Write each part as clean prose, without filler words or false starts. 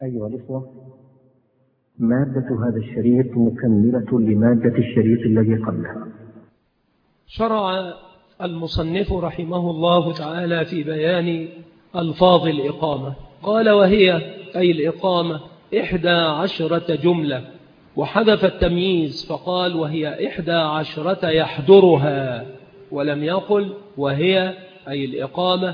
أيها الإخوة، مادة هذا الشريط مكملة لمادة الشريط الذي قبلها. شرع المصنف رحمه الله تعالى في بيان ألفاظ الإقامة. قال: وهي أي الإقامة 11 جملة، وحذف التمييز فقال: وهي 11 يحضرها، ولم يقل وهي أي الإقامة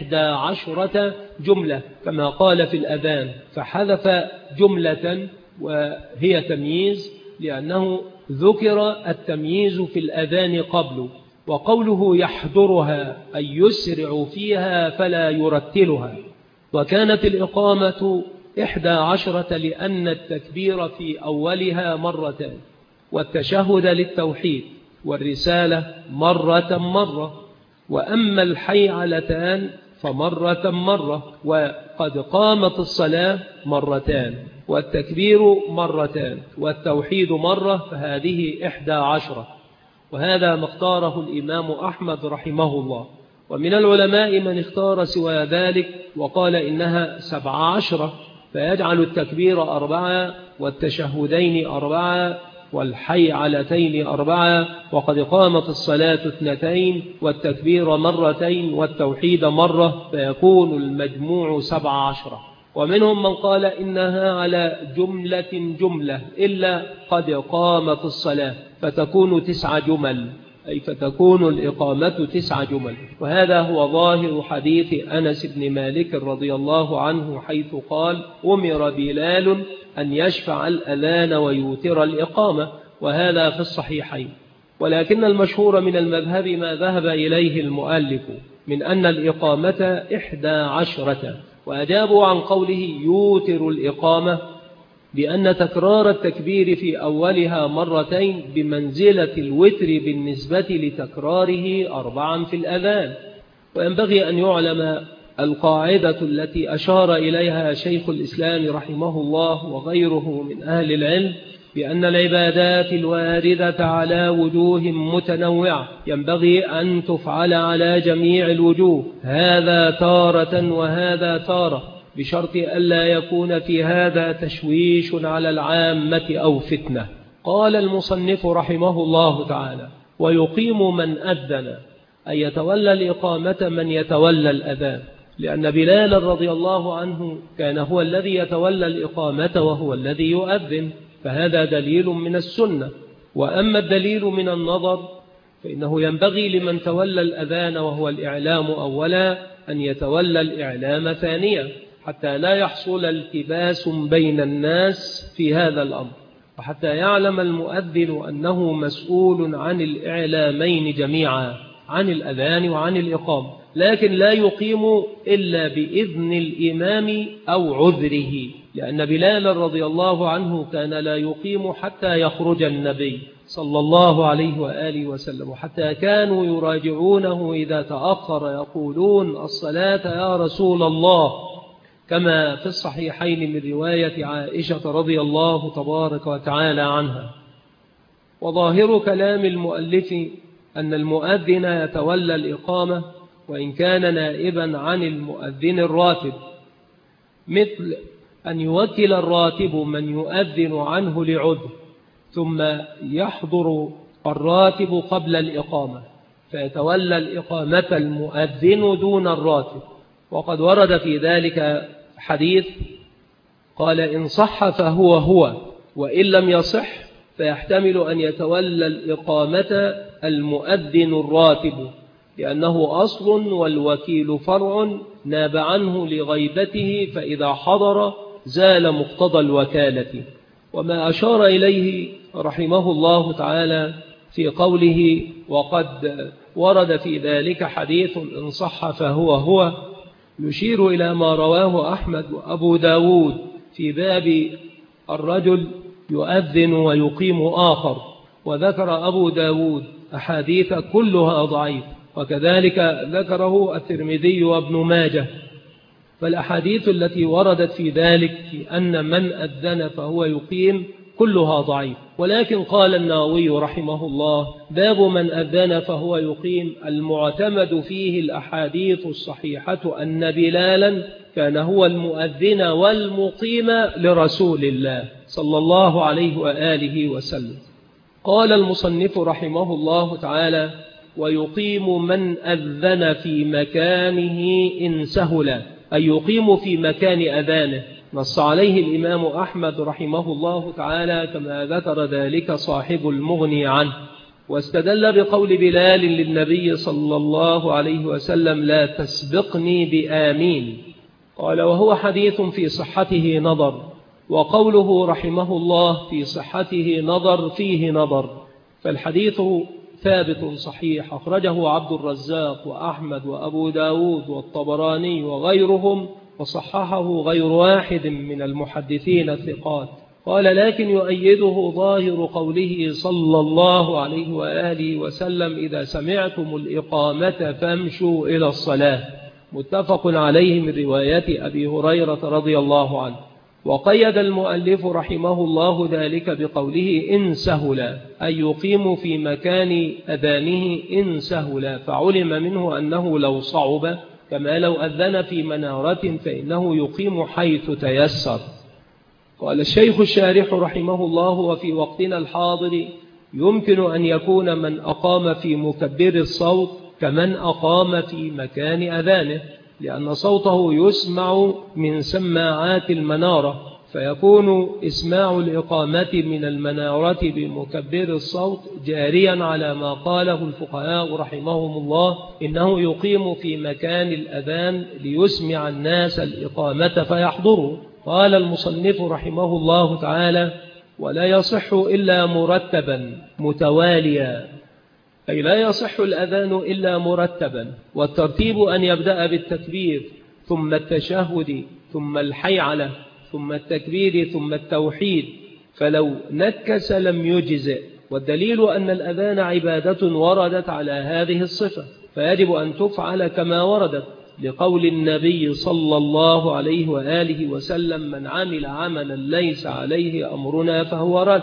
11 جملة كما قال في الأذان، فحذف جملة وهي تمييز لأنه ذكر التمييز في الأذان قبله. وقوله يحضرها أي يسرع فيها فلا يرتلها. وكانت الإقامة 11 لأن التكبير في أولها مرتان، والتشهد للتوحيد، والرسالة مرة، وأما الحيعلتان فمرة، وقد قامت الصلاة مرتان، والتكبير مرتان، والتوحيد مرة، فهذه 11. وهذا ما اختاره الإمام أحمد رحمه الله. ومن العلماء من اختار سوى ذلك وقال إنها 17، فيجعل التكبير 4، والتشهدين 4، والحيعلتين 4، وقد قامت الصلاة 2، والتكبير مرتين، والتوحيد مرة، فيكون المجموع 17. ومنهم من قال إنها على جملة إلا قد قامت الصلاة، فتكون 9 جمل، أي فتكون الإقامة 9 جمل. وهذا هو ظاهر حديث أنس بن مالك رضي الله عنه، حيث قال: أمر بلال أن يشفع الأذان ويوتر الإقامة، وهذا في الصحيحين. ولكن المشهور من المذهب ما ذهب إليه المؤلف من أن الإقامة 11. وأجابوا عن قوله يوتر الإقامة بأن تكرار التكبير في أولها مرتين بمنزلة الوتر بالنسبة لتكراره 4 في الأذان. وينبغي أن يعلم القاعدة التي أشار إليها شيخ الإسلام رحمه الله وغيره من أهل العلم، بأن العبادات الواردة على وجوه متنوعة ينبغي أن تفعل على جميع الوجوه، هذا تارة وهذا تارة، بشرط ألا يكون في هذا تشويش على العامة أو فتنة. قال المصنف رحمه الله تعالى: ويقيم من أذن، أن يتولى الإقامة من يتولى الأذان، لأن بلال رضي الله عنه كان هو الذي يتولى الإقامة وهو الذي يؤذن، فهذا دليل من السنة. وأما الدليل من النظر فإنه ينبغي لمن تولى الأذان وهو الإعلام أولا أن يتولى الإعلام ثانيا، حتى لا يحصل التباس بين الناس في هذا الأمر، وحتى يعلم المؤذن أنه مسؤول عن الإعلامين جميعا، عن الأذان وعن الإقامة، لكن لا يقيم إلا بإذن الإمام أو عذره، لأن بلال رضي الله عنه كان لا يقيم حتى يخرج النبي صلى الله عليه وآله وسلم، وحتى كانوا يراجعونه إذا تأخر يقولون: الصلاة يا رسول الله، كما في الصحيحين من رواية عائشة رضي الله تبارك وتعالى عنها. وظاهر كلام المؤلف أن المؤذن يتولى الإقامة وإن كان نائبا عن المؤذن الراتب، مثل أن يوكل الراتب من يؤذن عنه لعذر، ثم يحضر الراتب قبل الإقامة فيتولى الإقامة المؤذن دون الراتب. وقد ورد في ذلك حديث قال: إن صح فهو، وإن لم يصح فيحتمل أن يتولى الإقامة المؤذن الراتب، لأنه أصل والوكيل فرع ناب عنه لغيبته، فإذا حضر زال مقتضى الوكالة. وما أشار إليه رحمه الله تعالى في قوله: وقد ورد في ذلك حديث إن صح فهو، يشير إلى ما رواه أحمد وأبو داود في باب الرجل يؤذن ويقيم آخر، وذكر أبو داود أحاديث كلها ضعيف، وكذلك ذكره الترمذي وابن ماجه. فالأحاديث التي وردت في ذلك في أن من أذن فهو يقيم كلها ضعيف. ولكن قال النووي رحمه الله: باب من أذن فهو يقيم المعتمد فيه الأحاديث الصحيحة أن بلالا كان هو المؤذن والمقيم لرسول الله صلى الله عليه وآله وسلم. قال المصنف رحمه الله تعالى: ويقيم من أذن في مكانه إن سهل، أي يقيم في مكان أذانه. نص عليه الإمام أحمد رحمه الله تعالى كما ذكر ذلك صاحب المغني عنه، واستدل بقول بلال للنبي صلى الله عليه وسلم: لا تسبقني بآمين. قال: وهو حديث في صحته نظر، وقوله رحمه الله في صحته نظر فيه نظر، فالحديث ثابت صحيح، أخرجه عبد الرزاق وأحمد وأبو داود والطبراني وغيرهم، وصححه غير واحد من المحدثين الثقات. قال: لكن يؤيده ظاهر قوله صلى الله عليه وآله وسلم: إذا سمعتم الإقامة فامشوا إلى الصلاة، متفق عليه من رواية أبي هريرة رضي الله عنه. وقيد المؤلف رحمه الله ذلك بقوله إن سهل، أي يقيم في مكان أذانه إن سهل، فعلم منه أنه لو صعب كما لو أذن في منارة فإنه يقيم حيث تيسر. قال الشيخ الشارح رحمه الله: وفي وقتنا الحاضر يمكن أن يكون من أقام في مكبر الصوت كمن أقام في مكان أذانه، لأن صوته يسمع من سماعات المنارة، فيكون إسماع الإقامة من المنارة بمكبر الصوت جاريا على ما قاله الفقهاء رحمهم الله: إنه يقيم في مكان الأذان ليسمع الناس الإقامة فيحضروا. قال المصنف رحمه الله تعالى: ولا يصح إلا مرتبا متواليا، أي لا يصح الأذان إلا مرتبا، والترتيب أن يبدأ بالتكبير ثم التشهد ثم الحيعلة ثم التكبير ثم التوحيد، فلو نكس لم يجزئ. والدليل أن الأذان عبادة وردت على هذه الصفة، فيجب أن تفعل كما وردت، لقول النبي صلى الله عليه وآله وسلم: من عمل عملا ليس عليه أمرنا فهو رد.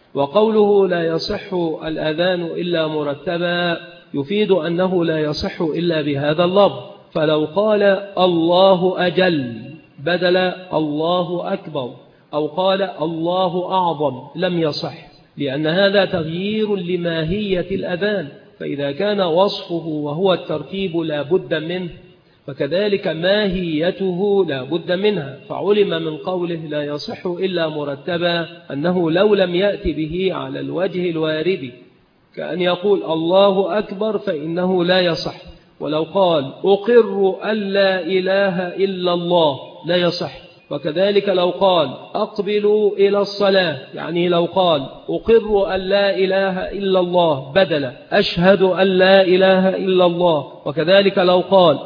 وقوله لا يصح الأذان إلا مرتبا يفيد أنه لا يصح إلا بهذا اللفظ، فلو قال الله أجل بدل الله أكبر، أو قال الله أعظم لم يصح، لأن هذا تغيير لماهية الأذان، فإذا كان وصفه وهو الترتيب لا بد منه، فكذلك ماهيته لا بد منها. فعلم من قوله لا يصح إلا مرتبا أنه لو لم يأتي به على الوجه الوارد، كأن يقول الله أكبر فإنه لا يصح، ولو قال أقر أن لا إله إلا الله لا يصح. وكذلك لو قال أقبلوا إلى الصلاة، يعني لو قال أقر أن لا إله إلا الله بدل أشهد أن لا إله إلا الله، وكذلك لو قال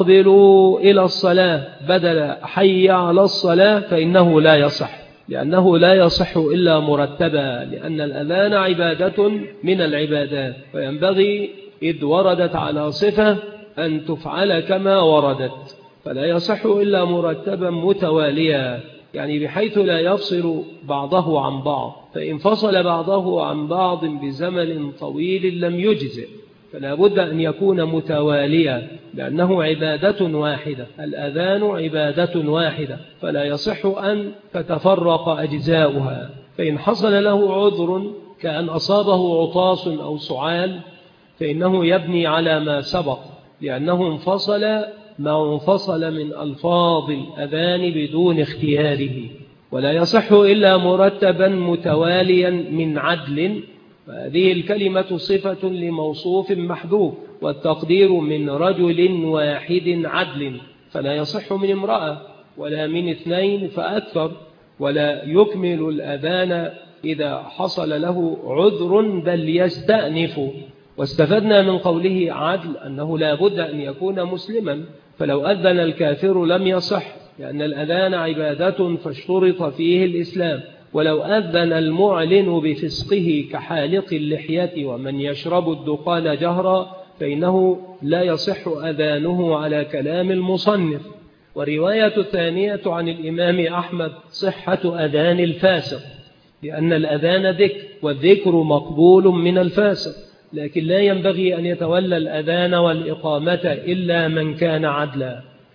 أقبلوا إلى الصلاة بدل حي على الصلاة، فإنه لا يصح، لأنه لا يصح إلا مرتبا، لأن الأذان عبادة من العبادات، فينبغي إذ وردت على صفة أن تفعل كما وردت، فلا يصح إلا مرتبا متواليا، يعني بحيث لا يفصل بعضه عن بعض، فإن فصل بعضه عن بعض بزمن طويل لم يجزئ، فلا بد أن يكون متواليا، لأنه عبادة واحدة، الأذان عبادة واحدة، فلا يصح أن تتفرق أجزاؤها. فإن حصل له عذر كأن أصابه عطاس أو سعال فإنه يبني على ما سبق، لأنه انفصل ما انفصل من ألفاظ الأذان بدون اختياره. ولا يصح إلا مرتبا متواليا من عدل، فهذه الكلمة صفة لموصوف محذوف، والتقدير من رجل واحد عدل، فلا يصح من امرأة ولا من اثنين فأكثر، ولا يكمل الأذان إذا حصل له عذر بل يستأنف. واستفدنا من قوله عدل أنه لا بد أن يكون مسلما، فلو أذن الكافر لم يصح، لأن الأذان عبادة فاشترط فيه الإسلام. ولو أذن المعلن بفسقه كحالق اللحية ومن يشرب الدخان جهرا فإنه لا يصح أذانه على كلام المصنف. ورواية الثانية عن الإمام أحمد صحة أذان الفاسق، لأن الأذان ذكر، والذكر مقبول من الفاسق، لكن لا ينبغي أن يتولى الأذان والإقامة إلا من كان عدلا.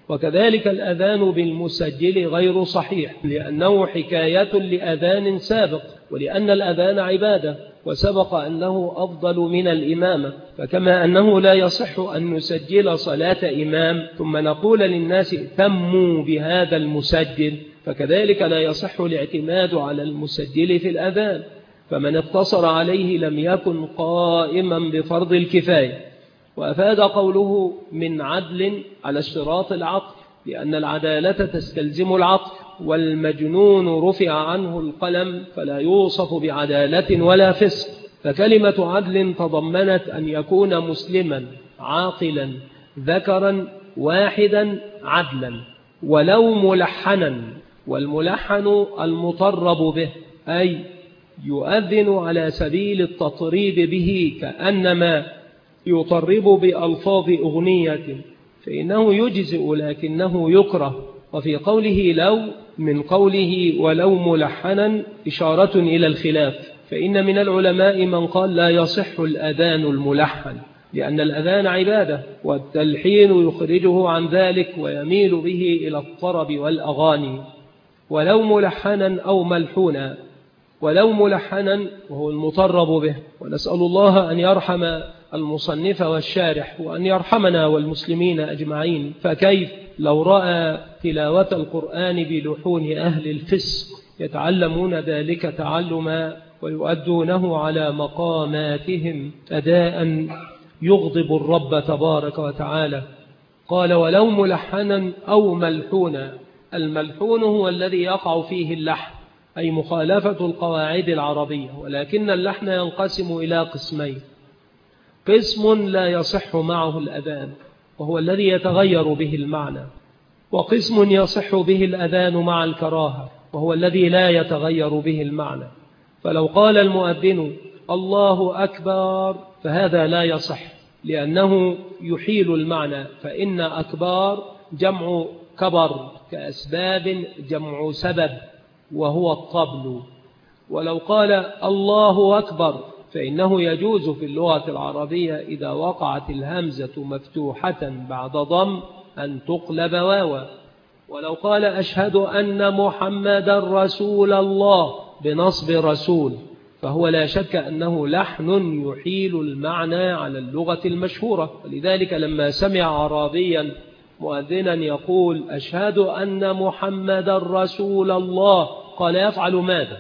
وكذلك الأذان بالمسجل غير صحيح، لأنه حكاية لأذان سابق، ولأن الأذان عبادة وسبق أنه أفضل من الإمامة. فكما أنه لا يصح أن نسجل صلاة إمام ثم نقول للناس تموا بهذا المسجل، فكذلك لا يصح الاعتماد على المسجل في الأذان، فمن اقتصر عليه لم يكن قائما بفرض الكفاية. وأفاد قوله من عدل على اشتراط العقل، لأن العدالة تستلزم العقل، والمجنون رفع عنه القلم فلا يوصف بعدالة ولا فسق. فكلمة عدل تضمنت أن يكون مسلما عاقلا ذكرا واحدا عدلا، ولو ملحنا، والملحن المطرب به، أي يؤذن على سبيل التطريب به كأنما يطرب بألفاظ أغنية، فإنه يجزئ لكنه يكره. وفي قوله لو من قوله ولو ملحنا إشارة إلى الخلاف، فإن من العلماء من قال لا يصح الأذان الملحن، لأن الأذان عبادة، والتلحين يخرجه عن ذلك ويميل به إلى الطرب والأغاني. ولو ملحنا أو ملحونا، ولو ملحنا وهو المطرب به. ونسأل الله أن يرحم المصنف والشارح، وأن يرحمنا والمسلمين أجمعين. فكيف لو رأى تلاوة القرآن بلحون أهل الفسق يتعلمون ذلك تعلما ويؤدونه على مقاماتهم أداء يغضب الرب تبارك وتعالى. قال ولو ملحنا أو ملحونا. الملحون هو الذي يقع فيه اللحن، أي مخالفة القواعد العربية، ولكن اللحن ينقسم إلى قسمين: قسم لا يصح معه الأذان وهو الذي يتغير به المعنى، وقسم يصح به الأذان مع الكراهة وهو الذي لا يتغير به المعنى. فلو قال المؤذن الله أكبر فهذا لا يصح، لأنه يحيل المعنى، فإن أكبار جمع كبر، كأسباب جمع سبب وهو الطبل. ولو قال الله أكبر فإنه يجوز في اللغة العربية إذا وقعت الهمزة مفتوحة بعد ضم أن تقلب واوا. ولو قال أشهد أن محمد رسول الله بنصب رسول، فهو لا شك أنه لحن يحيل المعنى على اللغة المشهورة. ولذلك لما سمع عربيا مؤذنا يقول أشهد أن محمد رسول الله قال يفعل ماذا؟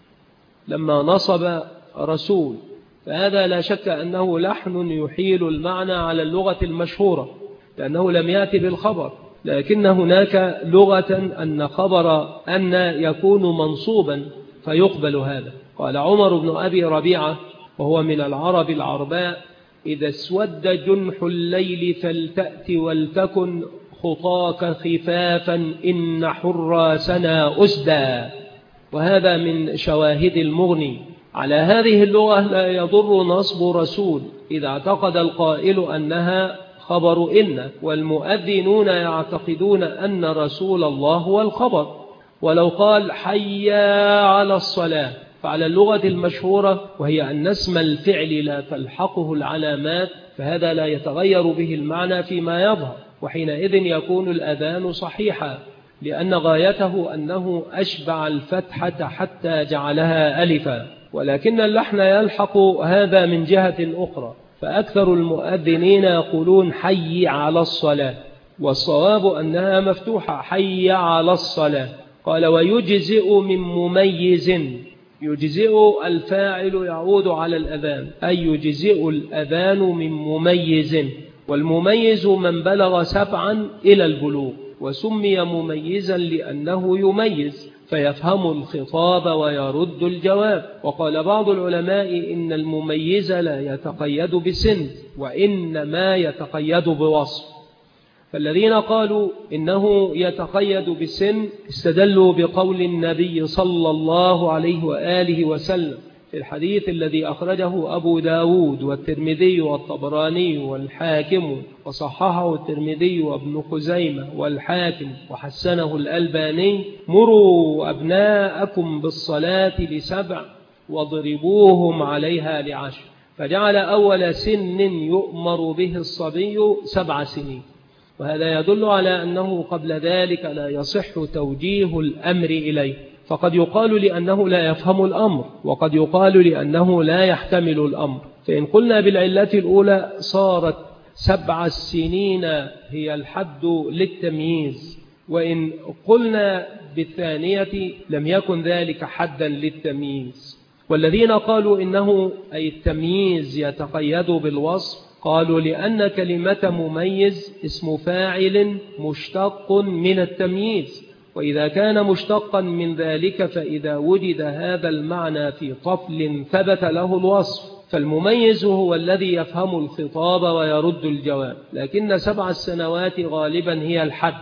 لما نصب رسول، فهذا لا شك أنه لحن يحيل المعنى على اللغة المشهورة، لأنه لم يأتي بالخبر، لكن هناك لغة أن خبر أن يكون منصوبا فيقبل هذا. قال عمر بن أبي ربيعة وهو من العرب العرباء إذا اسود جنح الليل فلتأت ولتكن خطاك خفافا إن حراسنا أسدى. وهذا من شواهد المغني. على هذه اللغة لا يضر نصب رسول إذا اعتقد القائل أنها خبر إن، والمؤذنون يعتقدون أن رسول الله هو الخبر. ولو قال حي على الصلاة فعلى اللغة المشهورة وهي أن اسم الفعل لا تلحقه العلامات، فهذا لا يتغير به المعنى فيما يظهر، وحينئذ يكون الأذان صحيحا، لأن غايته أنه أشبع الفتحة حتى جعلها ألفا. ولكن اللحن يلحق هذا من جهة أخرى، فأكثر المؤذنين يقولون حي على الصلاة، والصواب أنها مفتوحة حي على الصلاة. قال ويجزئ من مميز. يجزئ الفاعل يعود على الأذان، أي يجزئ الأذان من مميز، والمميز من بلغ 7 إلى البلوغ، وسمي مميزا لأنه يميز فيفهم الخطاب ويرد الجواب. وقال بعض العلماء إن المميز لا يتقيد بسن وإنما يتقيد بوصف، فالذين قالوا إنه يتقيد بسن استدلوا بقول النبي صلى الله عليه وآله وسلم في الحديث الذي أخرجه أبو داود والترمذي والطبراني والحاكم، وصححه الترمذي وابن خزيمة والحاكم وحسنه الألباني: مروا أبناءكم بالصلاة ل7 واضربوهم عليها ل10. فجعل أول سن يؤمر به الصبي 7 سنين، وهذا يدل على أنه قبل ذلك لا يصح توجيه الأمر إليه، فقد يقال لأنه لا يفهم الأمر، وقد يقال لأنه لا يحتمل الأمر. فإن قلنا بالعلة الأولى صارت 7 سنين هي الحد للتمييز، وإن قلنا بالثانية لم يكن ذلك حدا للتمييز. والذين قالوا إنه أي التمييز يتقيد بالوصف قالوا لأن كلمة مميز اسم فاعل مشتق من التمييز، وإذا كان مشتقا من ذلك فإذا وجد هذا المعنى في طفل ثبت له الوصف، فالمميز هو الذي يفهم الخطاب ويرد الجواب، لكن 7 سنوات غالبا هي الحد،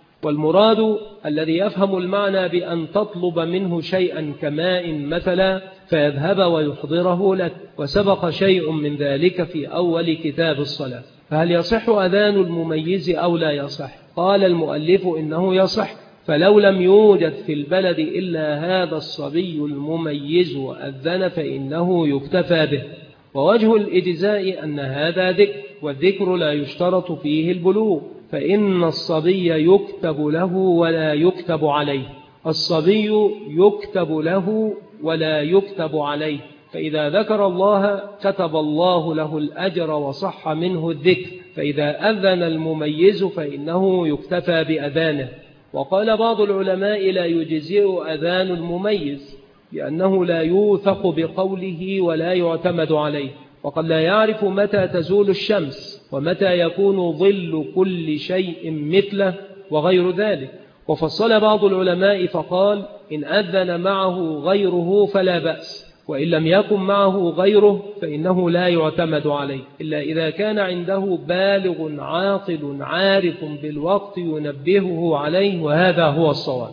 والمراد الذي يفهم المعنى بأن تطلب منه شيئا كماء مثلا فيذهب ويحضره لك، وسبق شيء من ذلك في أول كتاب الصلاة. فهل يصح أذان المميز أو لا يصح؟ قال المؤلف إنه يصح، فلو لم يوجد في البلد إلا هذا الصبي المميز وأذن فإنه يكتفى به. ووجه الإجزاء أن هذا ذكر، والذكر لا يشترط فيه البلوغ، فإن الصبي يكتب له ولا يكتب عليه، الصبي يكتب له ولا يكتب عليه، فإذا ذكر الله كتب الله له الأجر وصح منه الذكر، فإذا أذن المميز فإنه يكتفى بأذانه. وقال بعض العلماء لا يجزئ أذان المميز لأنه لا يوثق بقوله ولا يعتمد عليه، وقد لا يعرف متى تزول الشمس ومتى يكون ظل كل شيء مثله وغير ذلك. وفصل بعض العلماء فقال إن أذن معه غيره فلا بأس، وإن لم يكن معه غيره فإنه لا يعتمد عليه إلا إذا كان عنده بالغ عاقل عارف بالوقت ينبهه عليه، وهذا هو الصواب.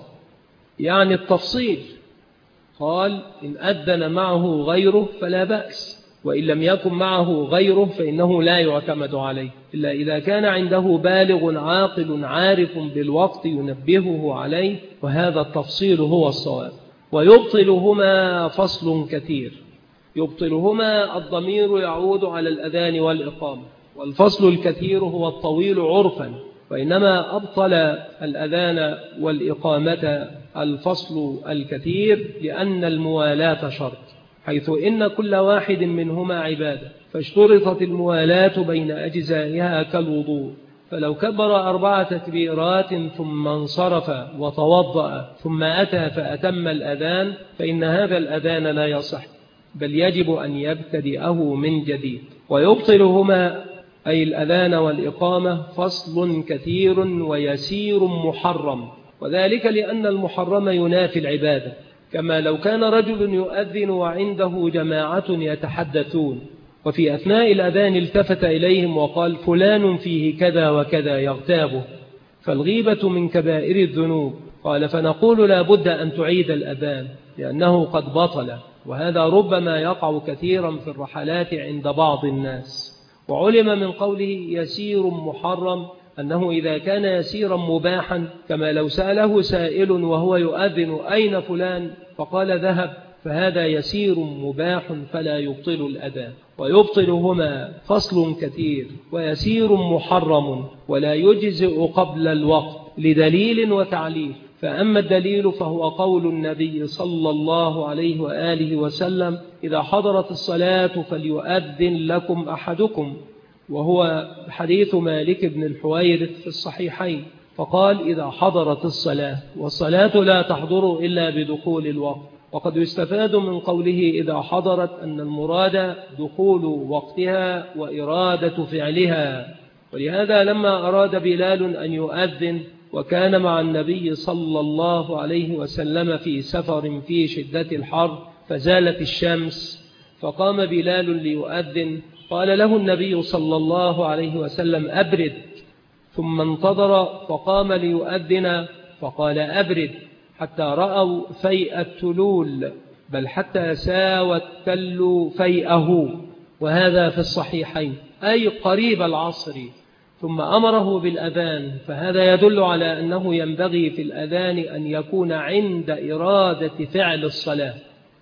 يعني التفصيل قال إن أذن معه غيره فلا بأس، وإن لم يكن معه غيره فإنه لا يعتمد عليه إلا إذا كان عنده بالغ عاقل عارف بالوقت ينبهه عليه، وهذا التفصيل هو الصواب. ويبطلهما فصل كثير. يبطلهما الضمير يعود على الأذان والإقامة، والفصل الكثير هو الطويل عرفا، وإنما أبطل الأذان والإقامة الفصل الكثير لأن الموالاة شرط، حيث إن كل واحد منهما عبادة، فاشترطت الموالاة بين أجزائها كالوضوء، فلو كبر 4 تكبيرات ثم انصرف وتوضأ ثم أتى فأتم الأذان فإن هذا الأذان لا يصح، بل يجب أن يبتدئه من جديد. ويبطلهما أي الأذان والإقامة فصل كثير ويسير محرم، وذلك لأن المحرم ينافي العبادة، كما لو كان رجل يؤذن وعنده جماعة يتحدثون، وفي أثناء الأذان التفت إليهم وقال فلان فيه كذا وكذا يغتابه، فالغيبة من كبائر الذنوب. قال فنقول لا بد أن تعيد الأذان لأنه قد بطل، وهذا ربما يقع كثيرا في الرحلات عند بعض الناس. وعلم من قوله يسير محرم أنه إذا كان يسيرا مباحا، كما لو سأله سائل وهو يؤذن أين فلان فقال ذهب، فهذا يسير مباح فلا يبطل الأذان. ويبطلهما فصل كثير ويسير محرم ولا يجزئ قبل الوقت لدليل وتعليل. فأما الدليل فهو قول النبي صلى الله عليه وآله وسلم إذا حضرت الصلاة فليؤذن لكم أحدكم، وهو حديث مالك بن الحويرث في الصحيحين، فقال إذا حضرت الصلاة، والصلاة لا تحضر إلا بدخول الوقت. وقد يستفاد من قوله إذا حضرت أن المراد دخول وقتها وإرادة فعلها، ولهذا لما أراد بلال أن يؤذن وكان مع النبي صلى الله عليه وسلم في سفر في شدة الحر فزالت الشمس، فقام بلال ليؤذن، قال له النبي صلى الله عليه وسلم أبرد، ثم انتظر فقام ليؤذن فقال أبرد حتى رأوا فيء التلول، بل حتى ساوى التل فيئه، وهذا في الصحيحين أي قريب العصر، ثم أمره بالأذان. فهذا يدل على أنه ينبغي في الأذان أن يكون عند إرادة فعل الصلاة،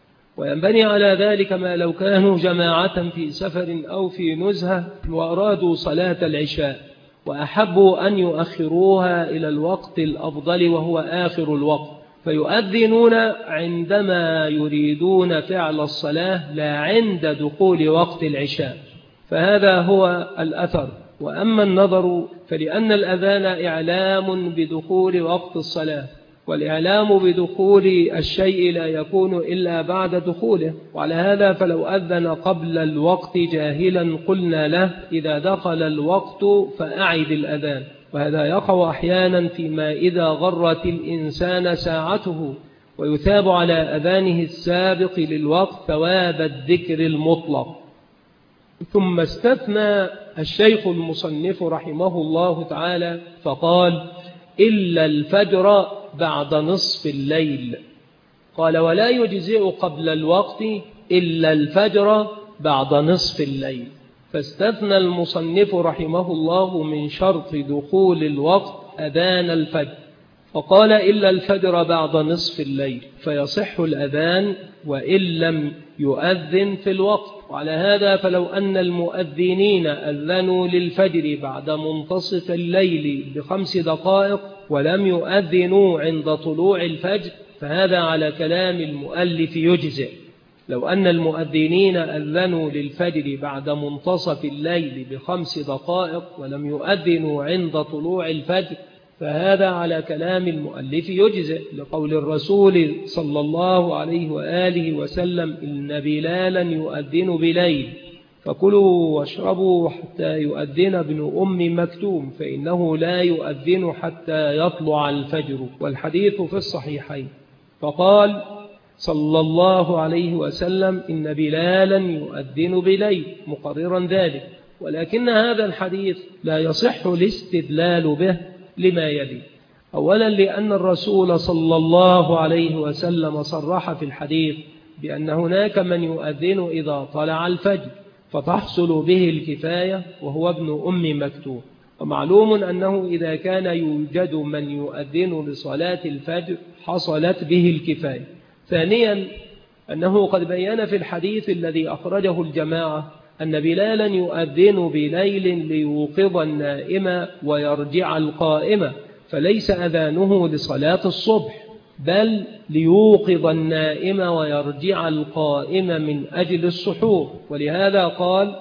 وينبني على ذلك ما لو كانوا جماعة في سفر أو في نزهة وأرادوا صلاة العشاء وأحبوا أن يؤخروها إلى الوقت الأفضل وهو آخر الوقت، فيؤذنون عندما يريدون فعل الصلاة لا عند دخول وقت العشاء، فهذا هو الأثر. وأما النظر فلأن الأذان إعلام بدخول وقت الصلاة، والإعلام بدخول الشيء لا يكون إلا بعد دخوله، وعلى هذا فلو أذن قبل الوقت جاهلا قلنا له إذا دخل الوقت فأعد الأذان، وهذا يقع أحيانا فيما إذا غرت الإنسان ساعته، ويثاب على أذانه السابق للوقت ثواب الذكر المطلق. ثم استثنى الشيخ المصنف رحمه الله تعالى فقال إلا الفجر بعد نصف الليل. قال ولا يجزئ قبل الوقت إلا الفجر بعد نصف الليل، فاستثنى المصنف رحمه الله من شرط دخول الوقت أذان الفجر، فقال إلا الفجر بعد نصف الليل، فيصح الأذان وإن لم يؤذن في الوقت. وعلى هذا فلو أن المؤذنين أذنوا للفجر بعد منتصف الليل ب5 دقائق ولم يؤذنوا عند طلوع الفجر فهذا على كلام المؤلف يجزئ. لو أن المؤذنين أذنوا للفجر بعد منتصف الليل ب5 دقائق ولم يؤذنوا عند طلوع الفجر فهذا على كلام المؤلف يجزئ، لقول الرسول صلى الله عليه وآله وسلم إن بلالا يؤذن بليل فكلوا واشربوا حتى يؤذن ابن أم مكتوم فإنه لا يؤذن حتى يطلع الفجر، والحديث في الصحيحين. فقال صلى الله عليه وسلم إن بلالا يؤذن بليل مقررا ذلك، ولكن هذا الحديث لا يصح الاستدلال به لما يلي. أولا لأن الرسول صلى الله عليه وسلم صرح في الحديث بأن هناك من يؤذن إذا طلع الفجر فتحصل به الكفاية وهو ابن أم مكتوم، ومعلوم أنه إذا كان يوجد من يؤذن لصلاة الفجر حصلت به الكفاية. ثانيا أنه قد بيّن في الحديث الذي أخرجه الجماعة أن بلالا يؤذن بليل ليوقظ النائم ويرجع القائم، فليس أذانه لصلاة الصبح بل ليوقظ النائم ويرجع القائم من أجل السحور، ولهذا قال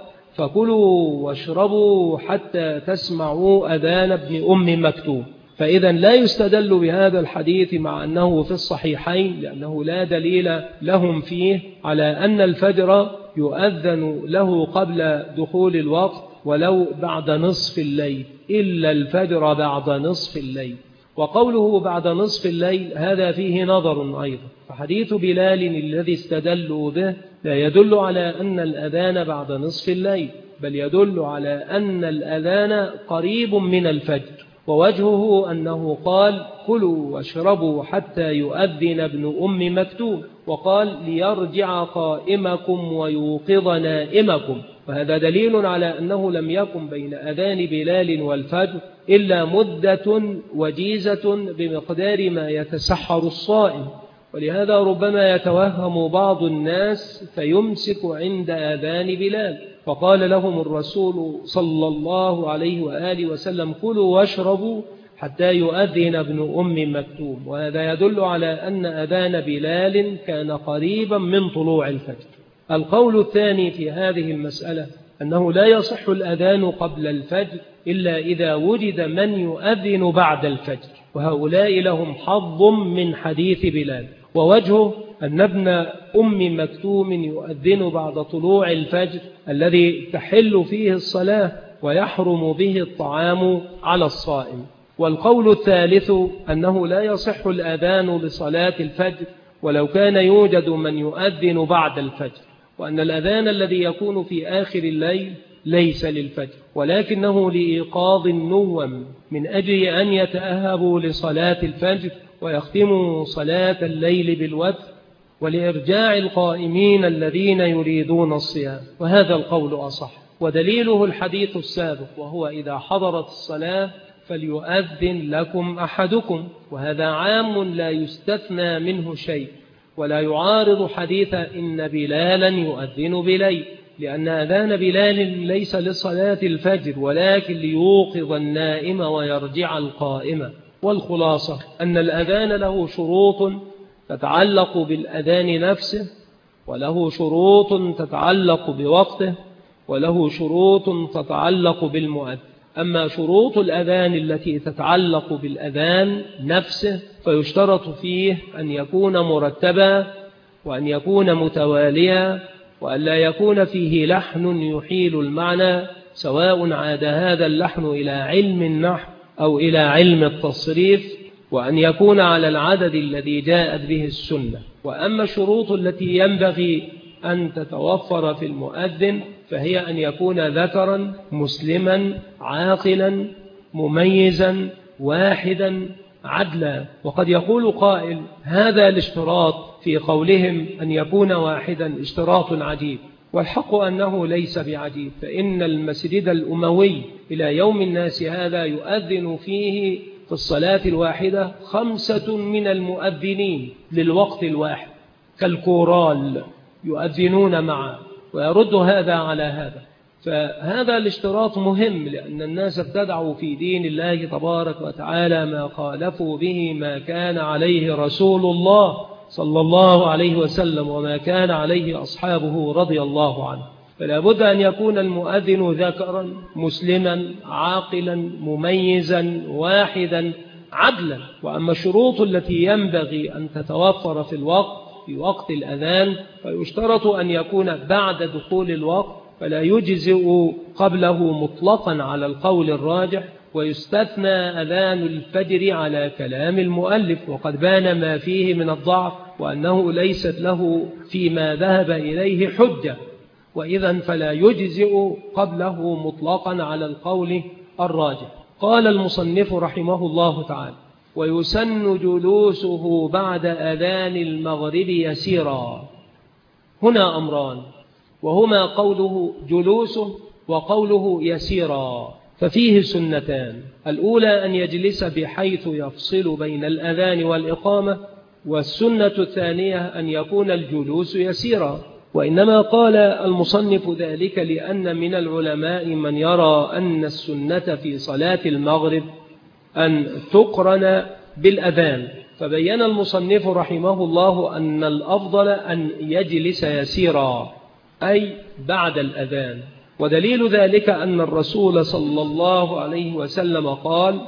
فكلوا واشربوا حتى تسمعوا أذان ابن أم مكتوم. فإذا لا يستدل بهذا الحديث مع أنه في الصحيحين لأنه لا دليل لهم فيه على أن الفجر يؤذن له قبل دخول الوقت ولو بعد نصف الليل، إلا الفجر بعد نصف الليل. وقوله بعد نصف الليل هذا فيه نظر أيضا، فحديث بلال الذي استدلوا به لا يدل على أن الأذان بعد نصف الليل، بل يدل على أن الأذان قريب من الفجر. ووجهه أنه قال كلوا واشربوا حتى يؤذن ابن أم مكتوم، وقال ليرجع قائمكم ويوقظ نائمكم، وهذا دليل على أنه لم يكن بين أذان بلال والفجر إلا مدة وجيزة بمقدار ما يتسحر الصائم، ولهذا ربما يتوهم بعض الناس فيمسك عند آذان بلال، فقال لهم الرسول صلى الله عليه وآله وسلم كلوا واشربوا حتى يؤذن ابن أم مكتوم، وهذا يدل على أن أذان بلال كان قريبا من طلوع الفجر. القول الثاني في هذه المسألة أنه لا يصح الأذان قبل الفجر إلا إذا وجد من يؤذن بعد الفجر، وهؤلاء لهم حظ من حديث بلال. ووجهه أن ابن أم مكتوم يؤذن بعد طلوع الفجر الذي تحل فيه الصلاة ويحرم به الطعام على الصائم. والقول الثالث أنه لا يصح الأذان لصلاة الفجر ولو كان يوجد من يؤذن بعد الفجر، وأن الأذان الذي يكون في آخر الليل ليس للفجر ولكنه لإيقاظ النوم من أجل أن يتأهبوا لصلاة الفجر ويختموا صلاة الليل بالوتر، ولإرجاع القائمين الذين يريدون الصيام، وهذا القول أصح. ودليله الحديث السابق وهو إذا حضرت الصلاة فليؤذن لكم أحدكم، وهذا عام لا يستثنى منه شيء، ولا يعارض حديث إن بلالا يؤذن بليل، لأن أذان بلال ليس لصلاة الفجر ولكن ليوقظ النائم ويرجع القائم. والخلاصة أن الأذان له شروط تتعلق بالأذان نفسه، وله شروط تتعلق بوقته، وله شروط تتعلق بالمؤذن. أما شروط الأذان التي تتعلق بالأذان نفسه فيشترط فيه أن يكون مرتبا، وأن يكون متواليا، وأن لا يكون فيه لحن يحيل المعنى، سواء عاد هذا اللحن إلى علم النحو أو إلى علم التصريف، وأن يكون على العدد الذي جاءت به السنة. وأما الشروط التي ينبغي أن تتوفر في المؤذن فهي أن يكون ذكرا مسلما عاقلا مميزا واحدا عدلا. وقد يقول قائل هذا الاشتراط في قولهم أن يكون واحدا اشتراط عجيب، والحق أنه ليس بعجيب، فإن المسجد الأموي إلى يوم الناس هذا يؤذن فيه في الصلاة الواحدة 5 من المؤذنين للوقت الواحد كالكورال يؤذنون معا، ويرد هذا على هذا. فهذا الاشتراط مهم، لأن الناس ابتدعوا في دين الله تبارك وتعالى ما خالفوا به ما كان عليه رسول الله صلى الله عليه وسلم وما كان عليه أصحابه رضي الله عنه. فلا بد أن يكون المؤذن ذكرا مسلما عاقلا مميزا واحدا عدلا. وأما الشروط التي ينبغي أن تتوفر في وقت الأذان فيشترط أن يكون بعد دخول الوقت، فلا يجزئ قبله مطلقا على القول الراجح، ويستثنى أذان الفجر على كلام المؤلف، وقد بان ما فيه من الضعف وأنه ليست له فيما ذهب إليه حجة، وإذا فلا يجزئ قبله مطلقا على القول الراجح. قال المصنف رحمه الله تعالى: ويسن جلوسه بعد أذان المغرب يسيرا. هنا أمران، وهما قوله جلوسه وقوله يسيرا، ففيه سنتان: الأولى أن يجلس بحيث يفصل بين الأذان والإقامة، والسنة الثانية أن يكون الجلوس يسيرا. وإنما قال المصنف ذلك لأن من العلماء من يرى أن السنة في صلاة المغرب أن تقرن بالأذان، فبين المصنف رحمه الله أن الأفضل أن يجلس يسيرا أي بعد الأذان. ودليل ذلك أن الرسول صلى الله عليه وسلم قال: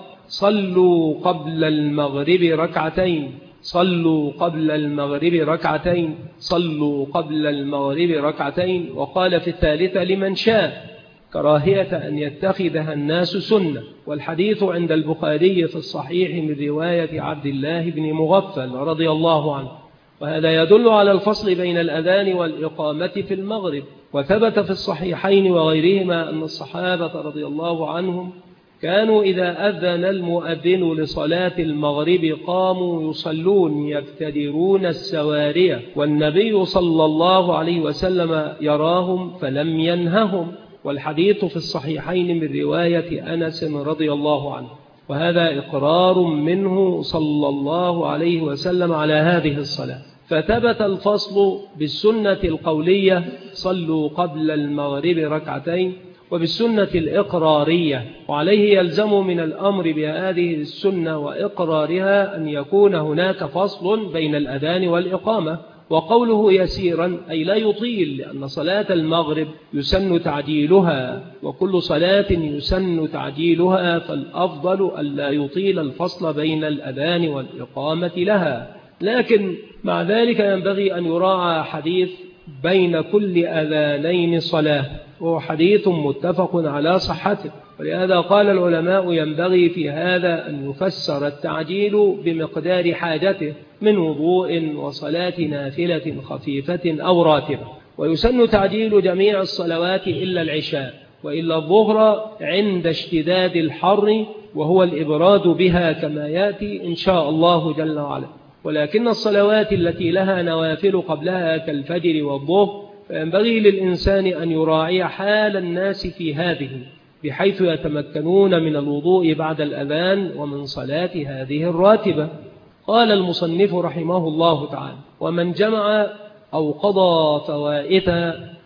صلوا قبل المغرب ركعتين، صلوا قبل المغرب ركعتين، صلوا قبل المغرب ركعتين. وقال في الثالثة لمن شاء، كراهية أن يتخذها الناس سنة. والحديث عند البخاري في الصحيح من رواية عبد الله بن مغفل رضي الله عنه، وهذا يدل على الفصل بين الأذان والإقامة في المغرب. وثبت في الصحيحين وغيرهما أن الصحابة رضي الله عنهم كانوا إذا أذن المؤذن لصلاة المغرب قاموا يصلون يفتدرون السوارية، والنبي صلى الله عليه وسلم يراهم فلم ينههم. والحديث في الصحيحين من رواية أنس رضي الله عنه، وهذا إقرار منه صلى الله عليه وسلم على هذه الصلاة. فثبت الفصل بالسنة القولية صلوا قبل المغرب ركعتين، وبالسنة الإقرارية، وعليه يلزم من الأمر بهذه السنة وإقرارها أن يكون هناك فصل بين الأذان والإقامة. وقوله يسيرا أي لا يطيل، لأن صلاة المغرب يسن تعجيلها، وكل صلاة يسن تعجيلها، فالأفضل ألا يطيل الفصل بين الأذان والإقامة لها. لكن مع ذلك ينبغي أن يراعى حديث بين كل أذانين صلاة، وهو حديث متفق على صحته. ولهذا قال العلماء ينبغي في هذا أن يفسر التعجيل بمقدار حاجته من وضوء وصلاة نافلة خفيفة أو راتبة. ويسن تعجيل جميع الصلوات إلا العشاء وإلا الظهر عند اشتداد الحر، وهو الإبراد بها كما يأتي إن شاء الله جل وعلا. ولكن الصلوات التي لها نوافل قبلها كالفجر والظهر فينبغي للإنسان أن يراعي حال الناس في هذه، بحيث يتمكنون من الوضوء بعد الأذان ومن صلاة هذه الراتبة. قال المصنف رحمه الله تعالى: ومن جمع أو قضى فوائتها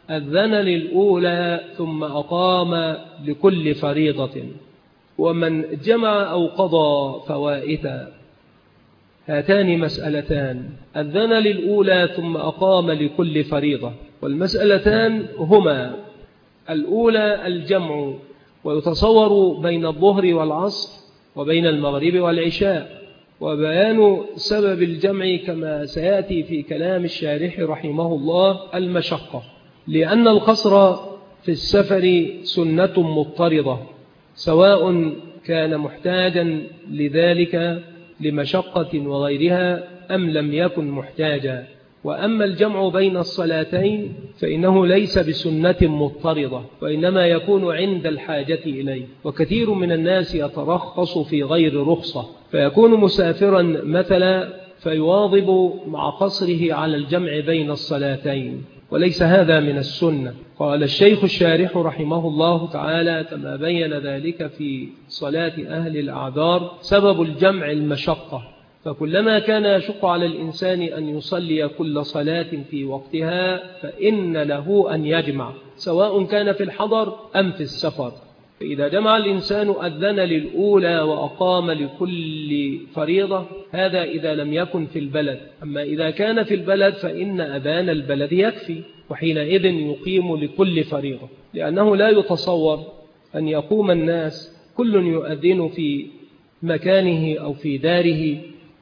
أذن للأولى ثم أقام لكل فريضة. ومن جمع أو قضى فوائتا. هاتان مسألتان: أذن للأولى ثم أقام لكل فريضة. والمسألتان هما: الأولى الجمع، ويتصور بين الظهر والعصر وبين المغرب والعشاء، وبيان سبب الجمع كما سيأتي في كلام الشارح رحمه الله المشقة، لأن القصر في السفر سنة مضطردة، سواء كان محتاجا لذلك لمشقة وغيرها أم لم يكن محتاجا. وأما الجمع بين الصلاتين فإنه ليس بسنة مضطردة، وإنما يكون عند الحاجة إليه. وكثير من الناس يترخص في غير رخصة، فيكون مسافرا مثلا فيواظب مع قصره على الجمع بين الصلاتين، وليس هذا من السنة. قال الشيخ الشارح رحمه الله تعالى كما بين ذلك في صلاة أهل الأعذار: سبب الجمع المشقة، فكلما كان يشق على الإنسان أن يصلي كل صلاة في وقتها فإن له أن يجمع، سواء كان في الحضر أم في السفر. فإذا جمع الإنسان أذن للأولى وأقام لكل فريضة، هذا إذا لم يكن في البلد. أما إذا كان في البلد فإن أذان البلد يكفي، وحينئذ يقيم لكل فريضة، لأنه لا يتصور أن يقوم الناس كل يؤذن في مكانه أو في داره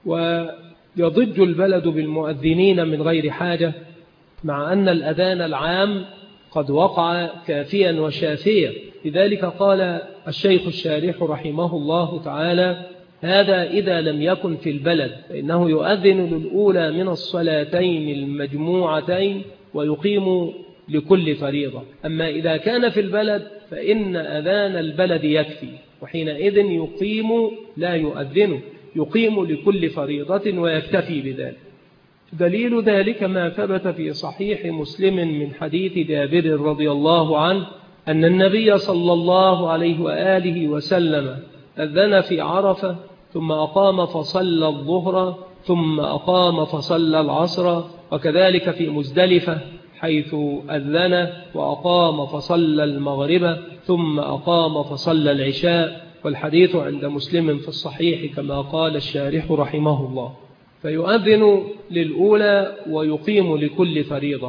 ويضج البلد بالمؤذنين من غير حاجة، مع أن الأذان العام قد وقع كافيا وشافيا. لذلك قال الشيخ الشارح رحمه الله تعالى: هذا إذا لم يكن في البلد، فإنه يؤذن للأولى من الصلاتين المجموعتين ويقيم لكل فريضة. أما إذا كان في البلد فإن أذان البلد يكفي، وحينئذ يقيم لا يؤذن، يقيم لكل فريضة ويكتفي بذلك. دليل ذلك ما ثبت في صحيح مسلم من حديث جابر رضي الله عنه أن النبي صلى الله عليه وآله وسلم أذن في عرفة ثم أقام فصلى الظهر ثم أقام فصلى العصر، وكذلك في مزدلفة حيث أذن وأقام فصلى المغرب ثم أقام فصلى العشاء. والحديث عند مسلم في الصحيح كما قال الشارح رحمه الله. فيؤذن للأولى ويقيم لكل فريضة،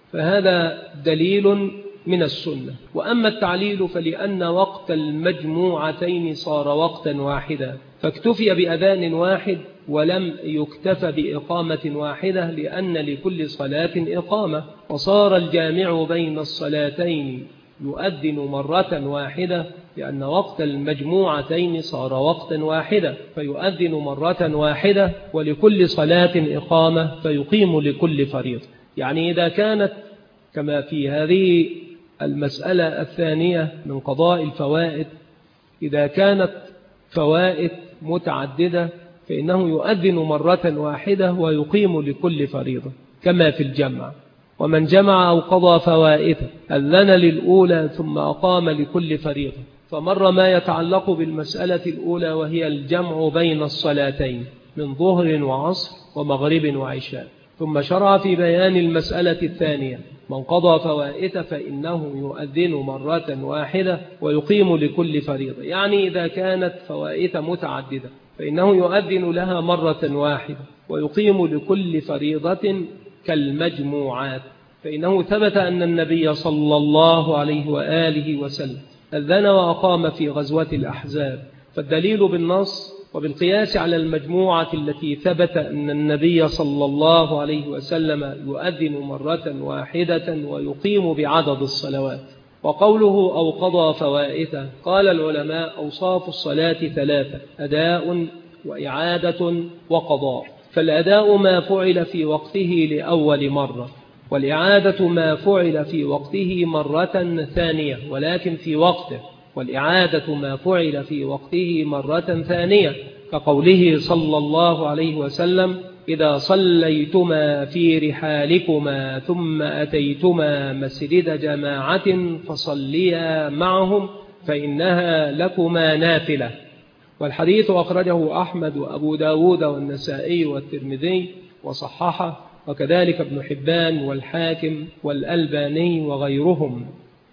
فهذا دليل من السنة. وأما التعليل فلأن وقت المجموعتين صار وقتا واحدا، فاكتفي بأذان واحد ولم يكتف بإقامة واحدة، لأن لكل صلاة إقامة، وصار الجامع بين الصلاتين يؤذن مرة واحدة، لأن وقت المجموعتين صار وقتا واحدا، فيؤذن مرة واحدة ولكل صلاة إقامة، فيقيم لكل فريضة. يعني إذا كانت كما في هذه المسألة الثانية من قضاء الفوائد، إذا كانت فوائد متعددة فإنه يؤذن مرة واحدة ويقيم لكل فريضة كما في الجمع. ومن جمع أو قضى فوائده أذن للأولى ثم أقام لكل فريضة. فمر ما يتعلق بالمسألة الأولى وهي الجمع بين الصلاتين من ظهر وعصر ومغرب وعشاء، ثم شرع في بيان المسألة الثانية: من قضى فوائته فإنه يؤذن مرة واحدة ويقيم لكل فريضة. يعني إذا كانت فوائت متعددة فإنه يؤذن لها مرة واحدة ويقيم لكل فريضة كالمجموعات. فإنه ثبت أن النبي صلى الله عليه وآله وسلم أذن وأقام في غزوة الأحزاب، فالدليل بالنص وبالقياس على المجموعة التي ثبت أن النبي صلى الله عليه وسلم يؤذن مرة واحدة ويقيم بعدد الصلوات. وقوله أو قضى فوائته، قال العلماء: أوصاف الصلاة ثلاثة: أداء وإعادة وقضاء. فالأداء ما فعل في وقته لأول مرة، والإعادة ما فعل في وقته مرة ثانية ولكن في وقته، والإعادة ما فعل في وقته مرة ثانية، كقوله صلى الله عليه وسلم: إذا صليتما في رحالكما ثم أتيتما مسجد جماعة فصليا معهم فإنها لكما نافلة. والحديث أخرجه أحمد وأبو داود والنسائي والترمذي وصححه، وكذلك ابن حبان والحاكم والألباني وغيرهم.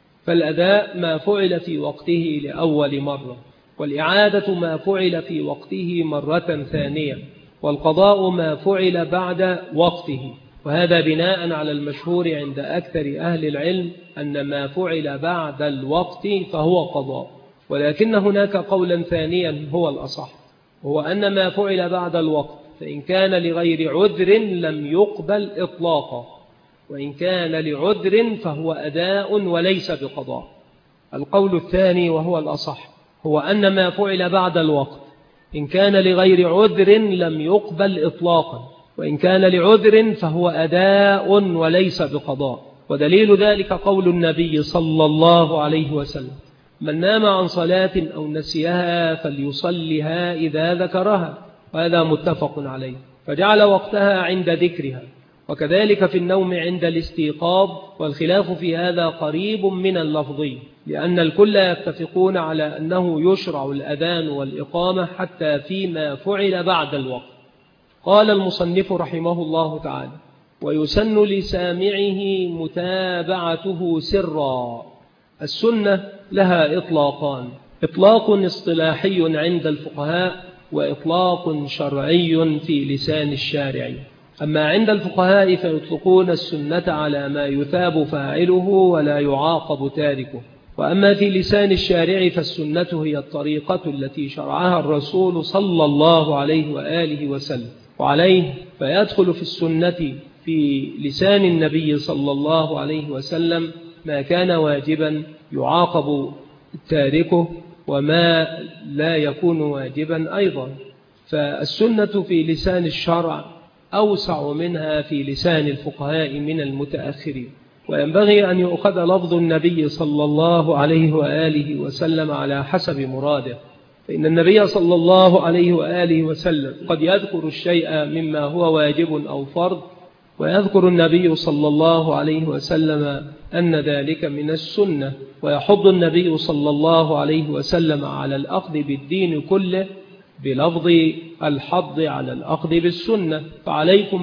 فالأداء ما فعل في وقته لأول مرة، والإعادة ما فعل في وقته مرة ثانية، والقضاء ما فعل بعد وقته. وهذا بناء على المشهور عند أكثر أهل العلم أن ما فعل بعد الوقت فهو قضاء. ولكن هناك قولا ثانيا هو الأصح، وهو أن ما فعل بعد الوقت فإن كان لغير عذر لم يقبل إطلاقا، وإن كان لعذر فهو أداء وليس بقضاء. القول الثاني وهو الأصح هو أن ما فعل بعد الوقت إن كان لغير عذر لم يقبل إطلاقا، وإن كان لعذر فهو أداء وليس بقضاء. ودليل ذلك قول النبي صلى الله عليه وسلم: من نام عن صلاة أو نسيها فليصلها إذا ذكرها. وهذا متفق عليه، فجعل وقتها عند ذكرها، وكذلك في النوم عند الاستيقاظ. والخلاف في هذا قريب من اللفظي، لأن الكل يتفقون على أنه يشرع الأذان والإقامة حتى فيما فعل بعد الوقت. قال المصنف رحمه الله تعالى: ويسن لسامعه متابعته سرا. السنة لها إطلاقان: إطلاق اصطلاحي عند الفقهاء، وإطلاق شرعي في لسان الشارع. أما عند الفقهاء فيطلقون السنة على ما يثاب فاعله ولا يعاقب تاركه. وأما في لسان الشارع فالسنة هي الطريقة التي شرعها الرسول صلى الله عليه وآله وسلم، وعليه فيدخل في السنة في لسان النبي صلى الله عليه وسلم ما كان واجبا يعاقب تاركه، وما لا يكون واجبا أيضا. فالسنة في لسان الشرع أوسع منها في لسان الفقهاء من المتأخرين. وينبغي أن يؤخذ لفظ النبي صلى الله عليه وآله وسلم على حسب مراده، فإن النبي صلى الله عليه وآله وسلم قد يذكر الشيء مما هو واجب أو فرض، ويذكر النبي صلى الله عليه وسلم أن ذلك من السنة، ويحض النبي صلى الله عليه وسلم على الأخذ بالدين كله بلفظ الحض على الأخذ بالسنة: فعليكم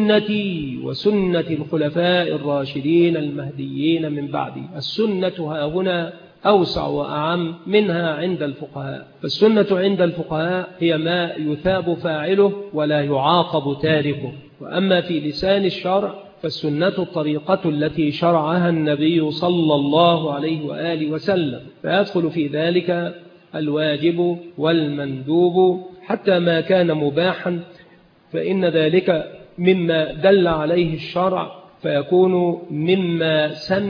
بسنتي وسنة الخلفاء الراشدين المهديين من بعدي. السنة ها هنا أوسع وأعم منها عند الفقهاء. فالسنة عند الفقهاء هي ما يثاب فاعله ولا يعاقب تاركه. وأما في لسان الشرع فالسنة الطريقة التي شرعها النبي صلى الله عليه وآله وسلم، فيدخل في ذلك الواجب والمندوب حتى ما كان مباحا، فإن ذلك مما دل عليه الشرع فيكون مما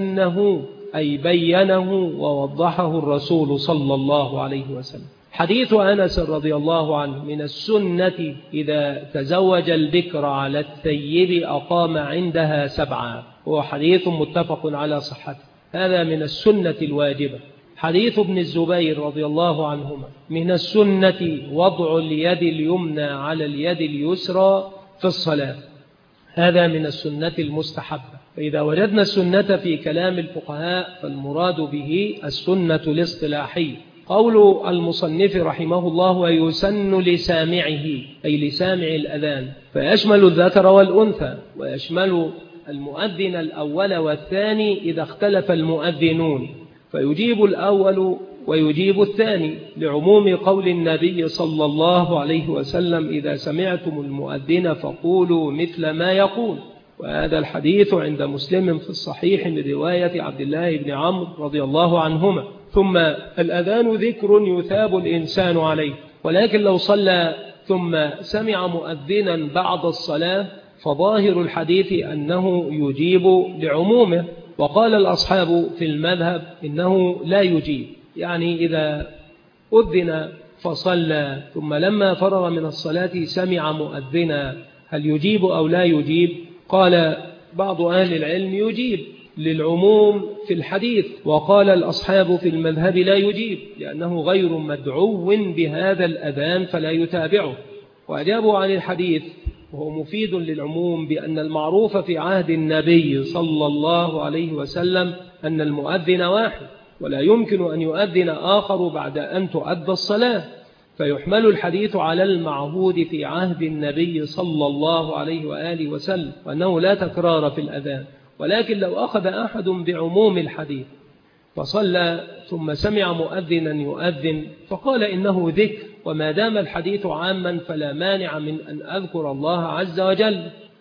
سنه أي بينه ووضحه الرسول صلى الله عليه وسلم. حديث أنس رضي الله عنه: من السنة إذا تزوج البكر على الثيب أقام عندها 7. هو حديث متفق على صحته، هذا من السنة الواجبة. حديث ابن الزبير رضي الله عنهما: من السنة وضع اليد اليمنى على اليد اليسرى في الصلاة، هذا من السنة المستحبة. فإذا وجدنا السنة في كلام الفقهاء فالمراد به السنة الاصطلاحية. قول المصنف رحمه الله: ويسن لسامعه أي لسامع الأذان، فيشمل الذكر والأنثى، ويشمل المؤذن الأول والثاني إذا اختلف المؤذنون، فيجيب الأول ويجيب الثاني، لعموم قول النبي صلى الله عليه وسلم: إذا سمعتم المؤذن فقولوا مثل ما يقول. وهذا الحديث عند مسلم في الصحيح من رواية عبد الله بن عمرو رضي الله عنهما. ثم الأذان ذكر يثاب الإنسان عليه، ولكن لو صلى ثم سمع مؤذنا بعد الصلاة فظاهر الحديث أنه يجيب لعمومه. وقال الأصحاب في المذهب إنه لا يجيب، يعني إذا أذن فصلى ثم لما فرغ من الصلاة سمع مؤذنا هل يجيب أو لا يجيب؟ قال بعض أهل العلم يجيب للعموم في الحديث، وقال الأصحاب في المذهب لا يجيب لأنه غير مدعو بهذا الأذان فلا يتابعه. وأجابوا عن الحديث وهو مفيد للعموم بأن المعروف في عهد النبي صلى الله عليه وسلم أن المؤذن واحد، ولا يمكن أن يؤذن آخر بعد أن تؤدى الصلاة، فيحمل الحديث على المعهود في عهد النبي صلى الله عليه وآله وسلم، وأنه لا تكرار في الأذان. ولكن لو أخذ أحد بعموم الحديث فصلى ثم سمع مؤذنا يؤذن فقال إنه ذكر، وما دام الحديث عاما فلا مانع من أن أذكر الله عز وجل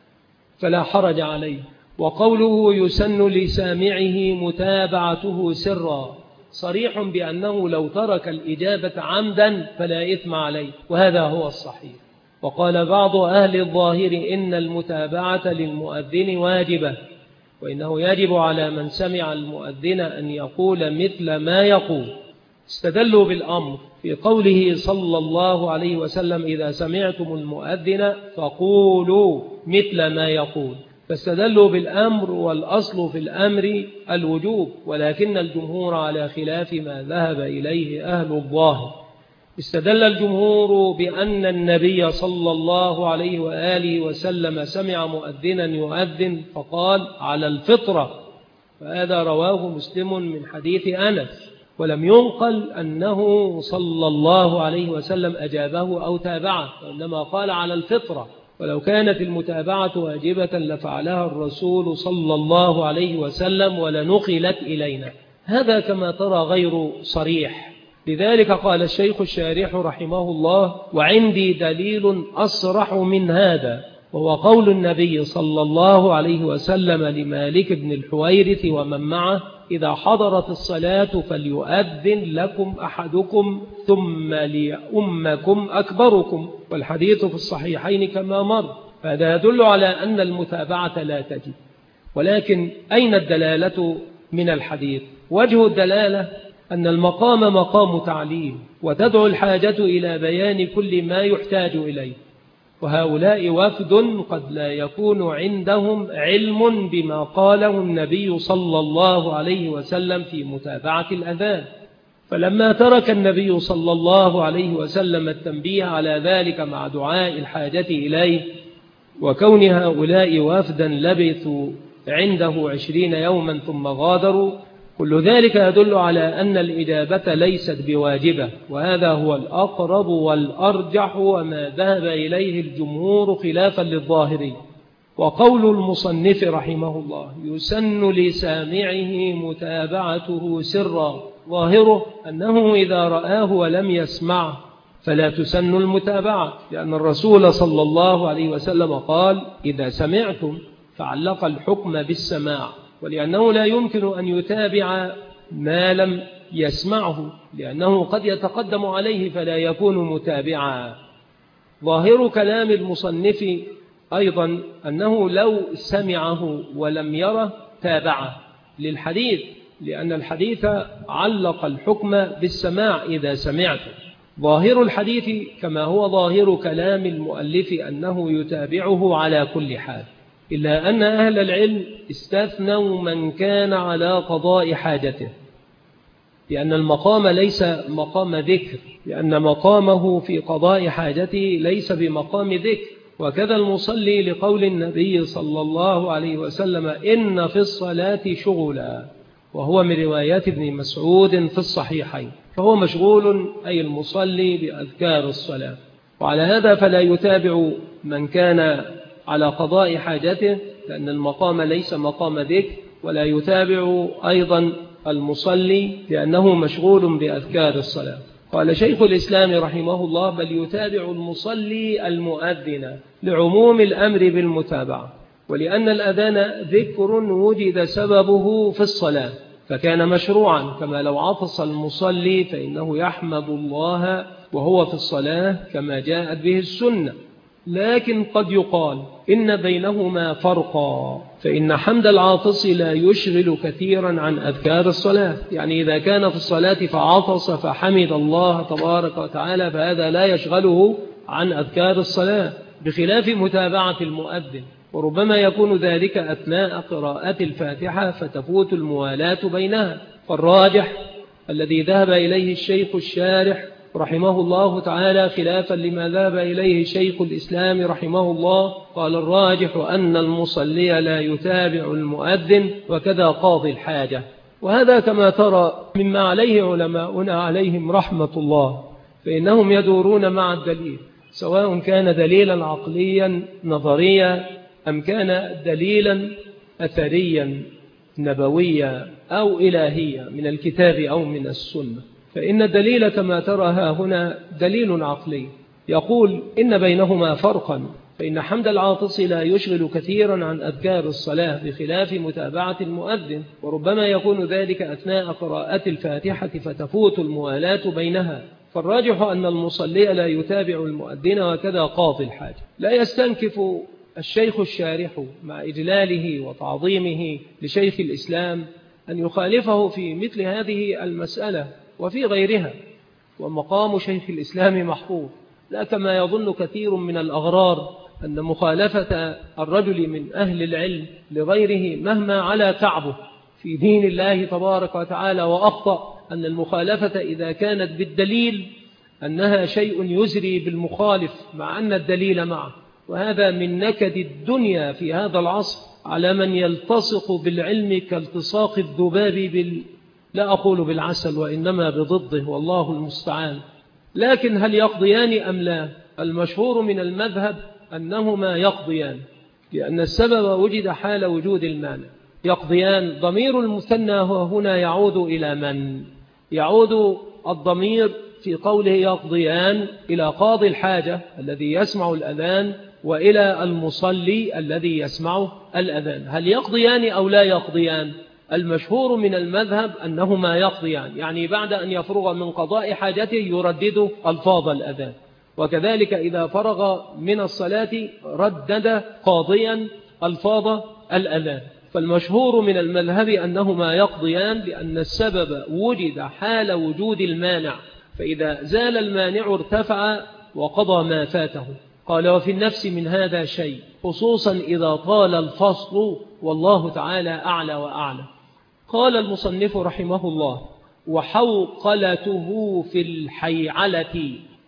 فلا حرج عليه. وقوله يسن لسامعه متابعته سرا صريح بأنه لو ترك الإجابة عمدا فلا إثم عليه، وهذا هو الصحيح. وقال بعض أهل الظاهر إن المتابعة للمؤذن واجبة، وإنه يجب على من سمع المؤذن أن يقول مثل ما يقول. استدلوا بالأمر في قوله صلى الله عليه وسلم إذا سمعتم المؤذن فقولوا مثل ما يقول، فاستدلوا بالأمر، والأصل في الأمر الوجوب، ولكن الجمهور على خلاف ما ذهب إليه أهل الظاهر. استدل الجمهور بأن النبي صلى الله عليه وآله وسلم سمع مؤذنا يؤذن فقال على الفطرة، فهذا رواه مسلم من حديث أنس، ولم ينقل أنه صلى الله عليه وسلم أجابه أو تابعه، وإنما قال على الفطرة. ولو كانت المتابعة واجبة لفعلها الرسول صلى الله عليه وسلم ولنقلت إلينا، هذا كما ترى غير صريح. لذلك قال الشيخ الشارح رحمه الله وعندي دليل أصرح من هذا، وهو قول النبي صلى الله عليه وسلم لمالك بن الحويرث ومن معه إذا حضرت الصلاة فليؤذن لكم أحدكم ثم ليؤمكم أكبركم، والحديث في الصحيحين كما مر. فهذا يدل على أن المتابعة لا تجب. ولكن أين الدلالة من الحديث؟ وجه الدلالة أن المقام مقام تعليم، وتدعو الحاجة إلى بيان كل ما يحتاج إليه، وهؤلاء وفد قد لا يكون عندهم علم بما قاله النبي صلى الله عليه وسلم في متابعة الأذان. فلما ترك النبي صلى الله عليه وسلم التنبيه على ذلك مع دعاء الحاجة إليه، وكون هؤلاء وفدا لبثوا عنده 20 يوما ثم غادروا، كل ذلك يدل على أن الإجابة ليست بواجبة، وهذا هو الأقرب والأرجح وما ذهب إليه الجمهور خلافا للظاهري. وقول المصنف رحمه الله يسن لسامعه متابعته سرا، ظاهره أنه إذا رآه ولم يسمعه فلا تسن المتابعة، لأن الرسول صلى الله عليه وسلم قال إذا سمعتم، فعلق الحكم بالسماع، ولأنه لا يمكن أن يتابع ما لم يسمعه، لأنه قد يتقدم عليه فلا يكون متابعا. ظاهر كلام المصنف أيضا أنه لو سمعه ولم يره تابعه للحديث، لأن الحديث علق الحكم بالسماع إذا سمعته. ظاهر الحديث كما هو ظاهر كلام المؤلف أنه يتابعه على كل حال، إلا أن أهل العلم استثنوا من كان على قضاء حاجته، لأن المقام ليس مقام ذكر، لأن مقامه في قضاء حاجته ليس بمقام ذكر. وكذا المصلي لقول النبي صلى الله عليه وسلم إن في الصلاة شغلا، وهو من روايات ابن مسعود في الصحيحين، فهو مشغول أي المصلي بأذكار الصلاة. وعلى هذا فلا يتابع من كان على قضاء حاجته، لأن المقام ليس مقام ذكر، ولا يتابع أيضا المصلي لأنه مشغول بأذكار الصلاة. قال شيخ الإسلام رحمه الله بل يتابع المصلي المؤذن لعموم الأمر بالمتابعة، ولأن الأذان ذكر وجد سببه في الصلاة فكان مشروعا، كما لو عطس المصلي فإنه يحمد الله وهو في الصلاة كما جاءت به السنة. لكن قد يقال إن بينهما فرقا، فإن حمد العاطس لا يشغل كثيرا عن أذكار الصلاة، يعني إذا كان في الصلاة فعطس فحمد الله تبارك وتعالى فهذا لا يشغله عن أذكار الصلاة، بخلاف متابعة المؤذن، وربما يكون ذلك أثناء قراءة الفاتحة فتفوت الموالاة بينها. فالراجح الذي ذهب إليه الشيخ الشارح رحمه الله تعالى خلافا لما ذهب إليه شيخ الإسلام رحمه الله، قال الراجح أن المصلي لا يتابع المؤذن، وكذا قاضي الحاجة. وهذا كما ترى مما عليه علماؤنا عليهم رحمة الله، فإنهم يدورون مع الدليل، سواء كان دليلا عقليا نظريا أم كان دليلا أثريا نبويا أو إلهيا من الكتاب أو من السنة. فإن الدليل كما ترى هنا دليل عقلي يقول إن بينهما فرقا، فإن حمد العاطس لا يشغل كثيرا عن أذكار الصلاة بخلاف متابعة المؤذن، وربما يكون ذلك أثناء قراءة الفاتحة فتفوت الموالاة بينها. فالراجح أن المصلي لا يتابع المؤذن، وكذا قاضي الحاجة. لا يستنكف الشيخ الشارح مع إجلاله وتعظيمه لشيخ الإسلام أن يخالفه في مثل هذه المسألة وفي غيرها، ومقام شيخ الإسلام محفوظ، لا كما يظن كثير من الأغرار أن مخالفة الرجل من أهل العلم لغيره مهما على كعبه في دين الله تبارك وتعالى وأخطأ، أن المخالفة إذا كانت بالدليل أنها شيء يزري بالمخالف مع أن الدليل معه. وهذا من نكد الدنيا في هذا العصر على من يلتصق بالعلم كالتصاق الذباب لا أقول بالعسل وإنما بضده، والله المستعان. لكن هل يقضيان أم لا؟ المشهور من المذهب أنهما يقضيان، لأن السبب وجد حال وجود المانع. يقضيان، ضمير المثنى هنا يعود إلى من؟ يعود الضمير في قوله يقضيان إلى قاضي الحاجة الذي يسمع الأذان وإلى المصلي الذي يسمع الأذان. هل يقضيان أو لا يقضيان؟ المشهور من المذهب أنهما يقضيان، يعني بعد أن يفرغ من قضاء حاجته يردد ألفاظ الأذان، وكذلك إذا فرغ من الصلاة ردد قاضيا ألفاظ الأذان. فالمشهور من المذهب أنهما يقضيان، لأن السبب وجد حال وجود المانع، فإذا زال المانع ارتفع وقضى ما فاته. قال وفي النفس من هذا شيء، خصوصا إذا طال الفصل، والله تعالى أعلى وأعلى. قال المصنف رحمه الله: وحوقلته في الحيعلة.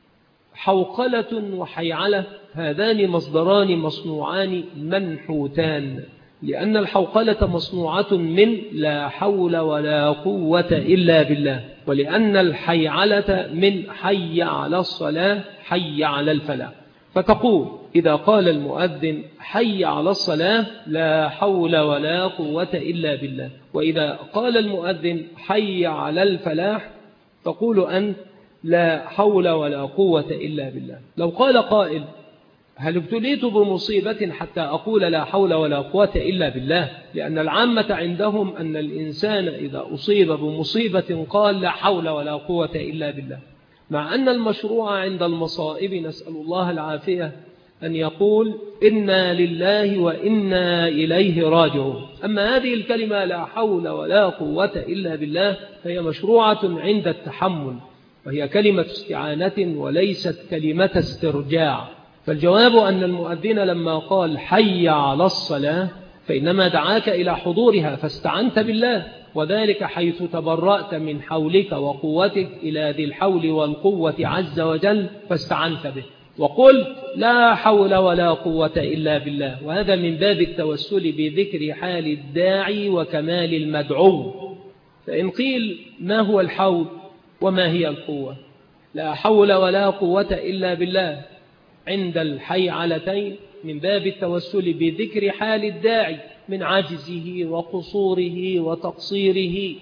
حوقلة وحيعلة هذان مصدران مصنوعان منحوتان، لأن الحوقلة مصنوعة من لا حول ولا قوة إلا بالله، ولأن الحيعلة من حي على الصلاة حي على الفلاح. فتقول إذا قال المؤذن حي على الصلاة لا حول ولا قوة إلا بالله، وإذا قال المؤذن حي على الفلاح تقول أنت لا حول ولا قوة إلا بالله. لو قال قائل هل ابتليت بمصيبة حتى أقول لا حول ولا قوة إلا بالله؟ لأن العامة عندهم أن الإنسان إذا أصيب بمصيبة قال لا حول ولا قوة إلا بالله، مع أن المشروع عند المصائب نسأل الله العافية أن يقول إنا لله وإنا إليه راجعون. أما هذه الكلمة لا حول ولا قوة إلا بالله فهي مشروعة عند التحمل، وهي كلمة استعانة وليست كلمة استرجاع. فالجواب أن المؤذن لما قال حي على الصلاة فإنما دعاك إلى حضورها فاستعنت بالله، وذلك حيث تبرأت من حولك وقوتك إلى ذي الحول والقوة عز وجل فاستعنت به، وقلت لا حول ولا قوة إلا بالله. وهذا من باب التوسل بذكر حال الداعي وكمال المدعو. فإن قيل ما هو الحول وما هي القوة؟ لا حول ولا قوة إلا بالله عند الحيعلتين من باب التوسل بذكر حال الداعي من عجزه وقصوره وتقصيره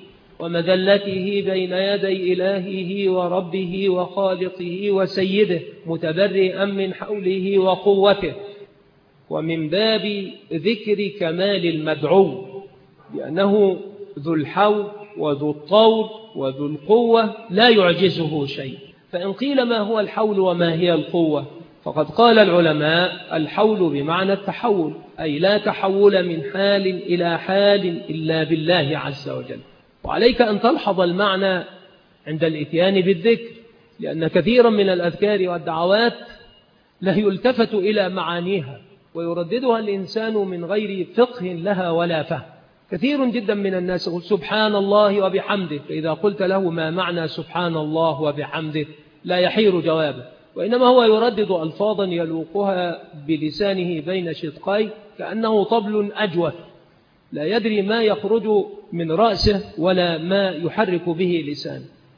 ومذلته بين يدي إلهه وربه وخالقه وسيده متبرئا من حوله وقوته، ومن باب ذكر كمال المدعو لأنه ذو الحول وذو الطول وذو القوة لا يعجزه شيء. فإن قيل ما هو الحول وما هي القوة؟ فقد قال العلماء الحول بمعنى التحول، أي لا تحول من حال إلى حال إلا بالله عز وجل. وعليك أن تلحظ المعنى عند الإتيان بالذكر، لأن كثيرا من الأذكار والدعوات لا يلتفت إلى معانيها ويرددها الإنسان من غير فقه لها ولا فهم. كثير جدا من الناس يقول سبحان الله وبحمده، فإذا قلت له ما معنى سبحان الله وبحمده لا يحير جوابه، وإنما هو يردد ألفاظا يلوقها بلسانه بين شدقي كأنه طبل أجوف لا يدري ما يخرج من رأسه ولا ما يحرك به لسانه.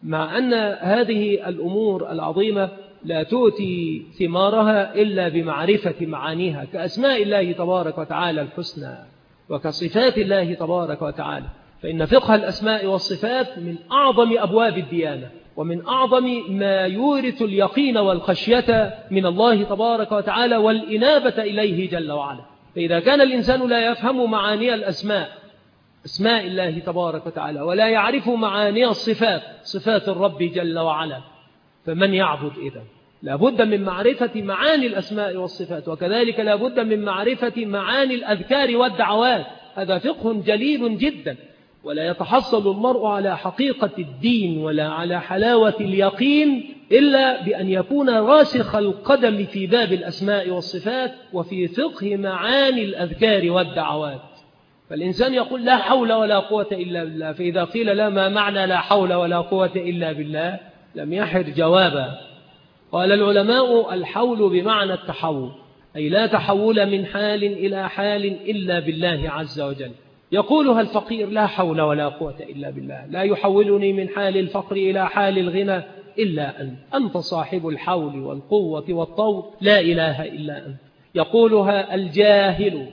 مع أن هذه الأمور العظيمة لا تؤتي ثمارها إلا بمعرفة معانيها، كأسماء الله تبارك وتعالى الحسنى وكصفات الله تبارك وتعالى. فإن فقه الأسماء والصفات من أعظم أبواب الديانة، ومن أعظم ما يورث اليقين والخشية من الله تبارك وتعالى والإنابة إليه جل وعلا. فإذا كان الإنسان لا يفهم معاني الأسماء، أسماء الله تبارك وتعالى، ولا يعرف معاني الصفات، صفات الرب جل وعلا، فمن يعبد إذن؟ لا بد من معرفة معاني الأسماء والصفات، وكذلك لا بد من معرفة معاني الأذكار والدعوات. هذا فقه جليل جدا، ولا يتحصل المرء على حقيقة الدين ولا على حلاوة اليقين إلا بأن يكون راسخ القدم في باب الأسماء والصفات وفي فقه معاني الأذكار والدعوات. فالإنسان يقول لا حول ولا قوة إلا بالله، فإذا قيل لا ما معنى لا حول ولا قوة إلا بالله لم يحر جوابا. قال العلماء الحول بمعنى التحول، أي لا تحول من حال إلى حال إلا بالله عز وجل. يقولها الفقير لا حول ولا قوة إلا بالله، لا يحولني من حال الفقر إلى حال الغنى إلا أنت صاحب الحول والقوة والطول، لا إله إلا أنت. يقولها الجاهل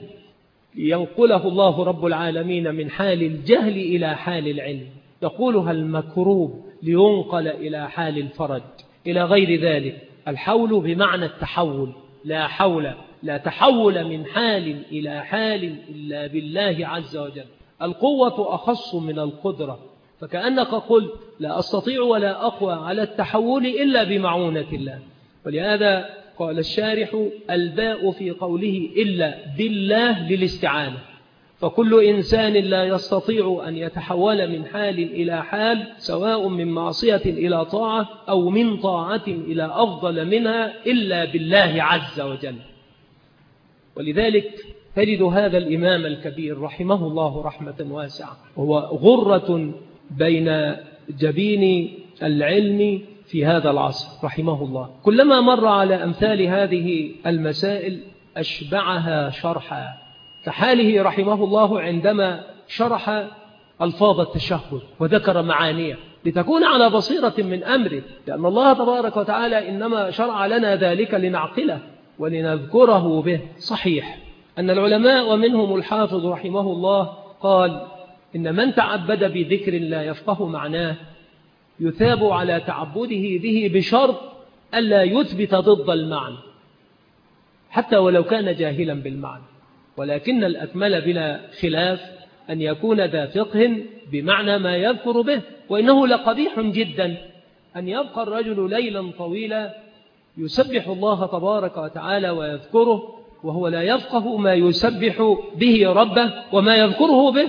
لينقله الله رب العالمين من حال الجهل إلى حال العلم. يقولها المكروب لينقل إلى حال الفرج، إلى غير ذلك. الحول بمعنى التحول، لا حول، لا تحول من حال إلى حال إلا بالله عز وجل. القوة أخص من القدرة، فكأنك قلت لا أستطيع ولا أقوى على التحول إلا بمعونة الله. ولهذا قال الشارح الباء في قوله إلا بالله للاستعانة، فكل إنسان لا يستطيع أن يتحول من حال إلى حال، سواء من معصية إلى طاعة أو من طاعة إلى أفضل منها، إلا بالله عز وجل. ولذلك تجد هذا الإمام الكبير رحمه الله رحمة واسعة، وهو غرة بين جبين العلم في هذا العصر رحمه الله، كلما مر على أمثال هذه المسائل أشبعها شرحا، كحاله رحمه الله عندما شرح ألفاظ التشهد وذكر معانيه لتكون على بصيرة من أمره، لأن الله تبارك وتعالى إنما شرع لنا ذلك لنعقله ولنذكره به. صحيح أن العلماء ومنهم الحافظ رحمه الله قال إن من تعبد بذكر لا يفقه معناه يثاب على تعبده به بشرط ألا يثبت ضد المعنى حتى ولو كان جاهلا بالمعنى، ولكن الأكمل بلا خلاف أن يكون ذا فقه بمعنى ما يذكر به. وإنه لقبيح جدا أن يبقى الرجل ليلا طويلا يسبح الله تبارك وتعالى ويذكره وهو لا يفقه ما يسبح به ربه وما يذكره به،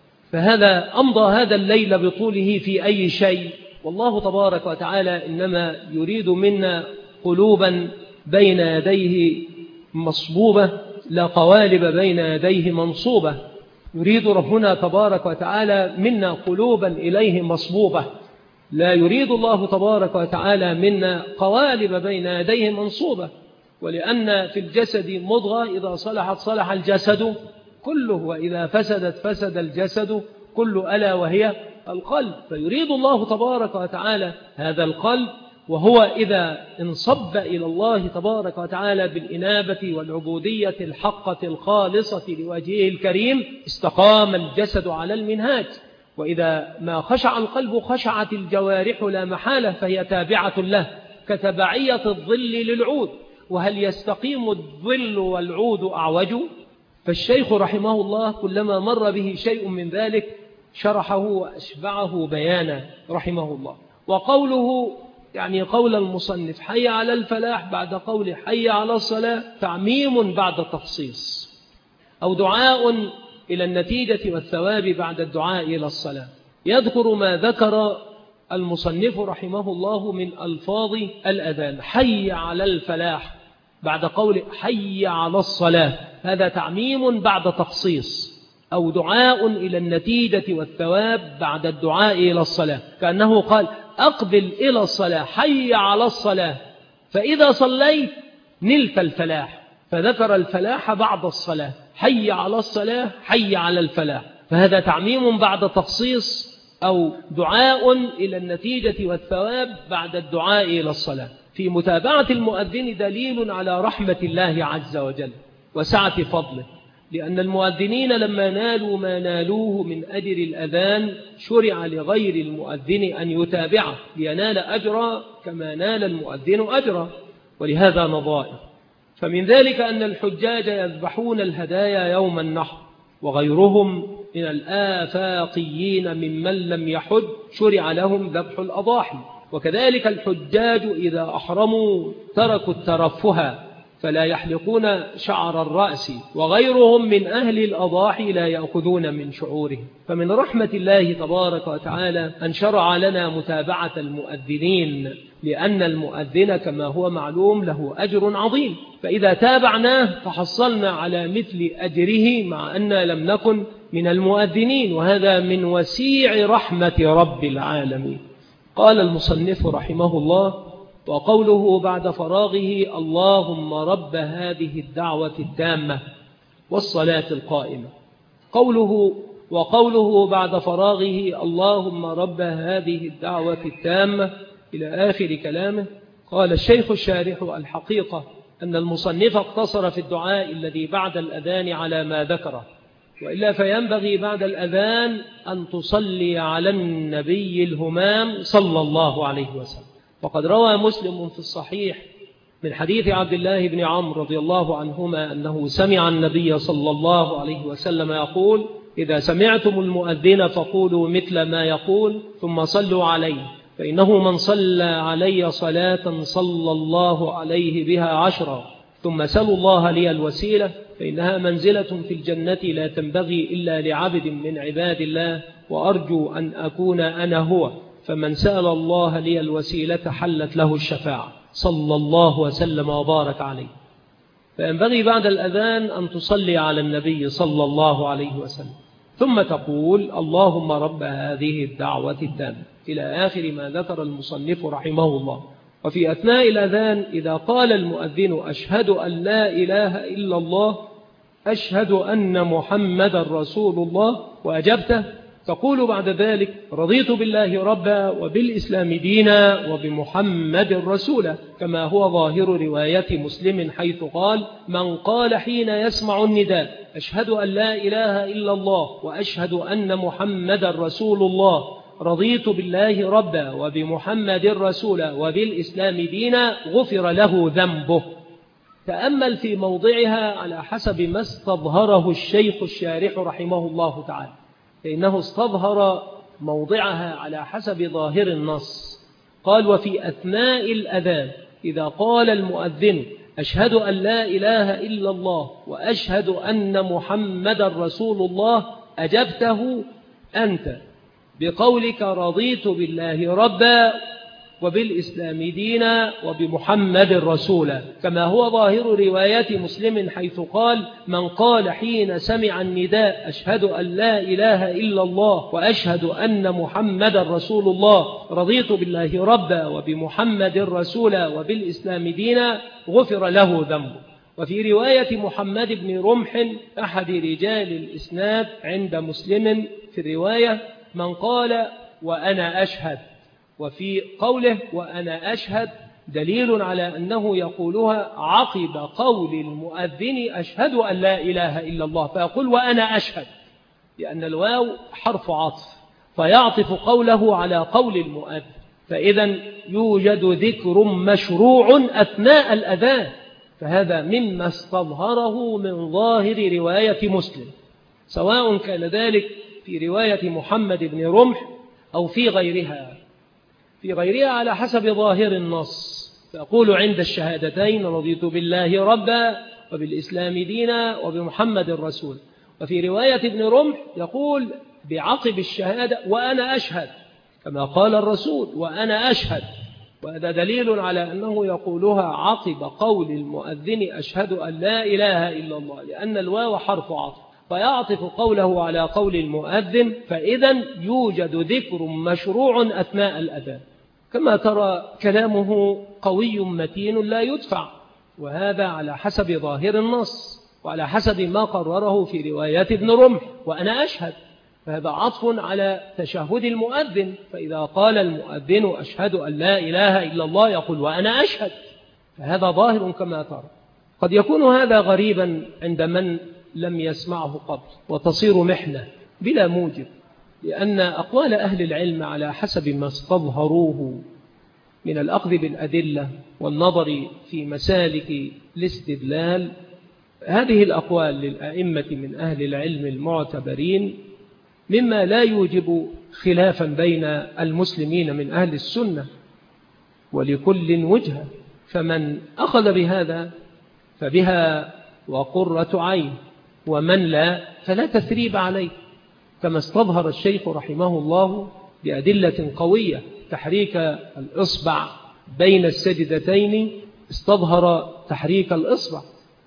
فهذا أمضى هذا الليل بطوله في أي شيء. والله تبارك وتعالى إنما يريد منا قلوبا بين يديه مصبوبة، لا قوالب بين يديه منصوبة. يريد ربنا تبارك وتعالى منا قلوبا إليه مصبوبة، لا يريد الله تبارك وتعالى منا قوالب بين يديه منصوبة. ولأن في الجسد مضغة إذا صلحت صلح الجسد كله، وإذا فسدت فسد الجسد كله، ألا وهي القلب. فيريد الله تبارك وتعالى هذا القلب، وهو إذا انصب إلى الله تبارك وتعالى بالإنابة والعبودية الحقة الخالصة لوجهه الكريم استقام الجسد على المنهاج. وإذا ما خشع القلب خشعت الجوارح لا محالة، فهي تابعة له كتبعية الظل للعود. وهل يستقيم الظل والعود أعوج؟ فالشيخ رحمه الله كلما مر به شيء من ذلك شرحه وأشبعه بيانا رحمه الله. وقوله يعني قول المصنف حي على الفلاح بعد قول حي على الصلاة تعميم بعد تخصيص، أو دعاء إلى النتيجة والثواب بعد الدعاء إلى الصلاة. يذكر ما ذكر المصنف رحمه الله من ألفاظ الأذان. حي على الفلاح بعد قول حي على الصلاة، هذا تعميم بعد تخصيص، أو دعاء إلى النتيجة والثواب بعد الدعاء إلى الصلاة، كأنه قال أقبل إلى الصلاة، حي على الصلاة، فإذا صليت نلت الفلاح، فذكر الفلاح بعد الصلاة، حي على الصلاة حي على الفلاح. فهذا تعميم بعد تخصيص أو دعاء إلى النتيجة والثواب بعد الدعاء إلى الصلاة. في متابعة المؤذن دليل على رحمة الله عز وجل وسعة فضله، لأن المؤذنين لما نالوا ما نالوه من أجر الأذان شرع لغير المؤذن أن يتابعه لينال أجرا كما نال المؤذن أجرا، ولهذا نظائر. فمن ذلك أن الحجاج يذبحون الهدايا يوم النحر، وغيرهم من الآفاقيين ممن لم يحج شرع لهم ذبح الأضاحي. وكذلك الحجاج إذا أحرموا تركوا الترفه فلا يحلقون شعر الرأس، وغيرهم من أهل الأضاحي لا يأخذون من شعورهم. فمن رحمة الله تبارك وتعالى أن شرع لنا متابعة المؤذنين، لأن المؤذن كما هو معلوم له أجر عظيم، فإذا تابعناه فحصلنا على مثل أجره مع أن لم نكن من المؤذنين، وهذا من وسيع رحمة رب العالمين. قال المصنف رحمه الله: وقوله بعد فراغه: اللهم رب هذه الدعوة التامة والصلاة القائمة. وقوله بعد فراغه: اللهم رب هذه الدعوة التامة إلى آخر كلامه. قال الشيخ الشارح: الحقيقة أن المصنف اقتصر في الدعاء الذي بعد الأذان على ما ذكره، وإلا فينبغي بعد الأذان أن تصلي على النبي الهمام صلى الله عليه وسلم. وقد روى مسلم في الصحيح من حديث عبد الله بن عمرو رضي الله عنهما أنه سمع النبي صلى الله عليه وسلم يقول: إذا سمعتم المؤذن فقولوا مثل ما يقول ثم صلوا عليه، فإنه من صلى علي صلاة صلى الله عليه بها 10، ثم سلوا الله لي الوسيلة، فإنها منزلة في الجنة لا تنبغي إلا لعبد من عباد الله، وأرجو أن أكون أنا هو، فمن سأل الله لي الوسيلة حلت له الشفاعة، صلى الله وسلم وبارك عليه. فينبغي بعد الأذان أن تصلي على النبي صلى الله عليه وسلم، ثم تقول: اللهم رب هذه الدعوة التامة، إلى آخر ما ذكر المصنف رحمه الله. وفي أثناء الأذان إذا قال المؤذن: أشهد أن لا إله إلا الله، أشهد أن محمد رسول الله، وأجبته، تقول بعد ذلك: رضيت بالله ربا وبالإسلام دينا وبمحمد رسولا، كما هو ظاهر رواية مسلم حيث قال: من قال حين يسمع النداء: أشهد أن لا إله إلا الله وأشهد أن محمد رسول الله، رضيت بالله ربا وبمحمد رسولا وبالإسلام دينا، غفر له ذنبه. تأمل في موضعها على حسب ما استظهره الشيخ الشارح رحمه الله تعالى، فإنه استظهر موضعها على حسب ظاهر النص. قال: وفي أثناء الأذان إذا قال المؤذن: أشهد أن لا إله إلا الله وأشهد أن محمد رسول الله، أجبته أنت بقولك: رضيت بالله ربا وبالإسلام دينا وبمحمد رسولا، كما هو ظاهر روايات مسلم حيث قال: من قال حين سمع النداء: أشهد أن لا إله إلا الله وأشهد أن محمد رسول الله، رضيت بالله ربا وبمحمد رسولا وبالإسلام دينا، غفر له ذنبه. وفي رواية محمد بن رمح أحد رجال الإسناد عند مسلم في الرواية: من قال: وأنا أشهد. وفي قوله: وأنا أشهد دليل على أنه يقولها عقب قول المؤذن: أشهد أن لا إله إلا الله، فيقول: وأنا أشهد، لأن الواو حرف عطف، فيعطف قوله على قول المؤذن. فإذا يوجد ذكر مشروع أثناء الأذان، فهذا مما استظهره من ظاهر رواية مسلم، سواء كان ذلك في رواية محمد بن رمح أو في غيرها على حسب ظاهر النص. فأقول عند الشهادتين: رضيت بالله ربا وبالإسلام دينا وبمحمد الرسول. وفي رواية ابن رمح يقول بعقب الشهادة: وأنا أشهد، كما قال الرسول: وأنا أشهد. وهذا دليل على أنه يقولها عقب قول المؤذن: أشهد أن لا إله إلا الله، لأن الواو حرف عطف، فيعطف قوله على قول المؤذن. فإذا يوجد ذكر مشروع أثناء الأذان، كما ترى كلامه قوي متين لا يدفع، وهذا على حسب ظاهر النص وعلى حسب ما قرره في روايات ابن رمح: وأنا أشهد. فهذا عطف على تشهد المؤذن، فإذا قال المؤذن أشهد أن لا إله إلا الله يقول وأنا أشهد، فهذا ظاهر كما ترى. قد يكون هذا غريبا عند من لم يسمعه قبل، وتصير محنة بلا موجب، لأن أقوال أهل العلم على حسب ما استظهروه من الأخذ بالأدلة والنظر في مسالك الاستدلال، هذه الأقوال للأئمة من أهل العلم المعتبرين مما لا يوجب خلافا بين المسلمين من أهل السنة، ولكل وجهة، فمن أخذ بهذا فبها وقرة عين، ومن لا فلا تثريب عليه، كما استظهر الشيخ رحمه الله بأدلة قوية. تحريك الإصبع بين السجدتين استظهر تحريك الإصبع،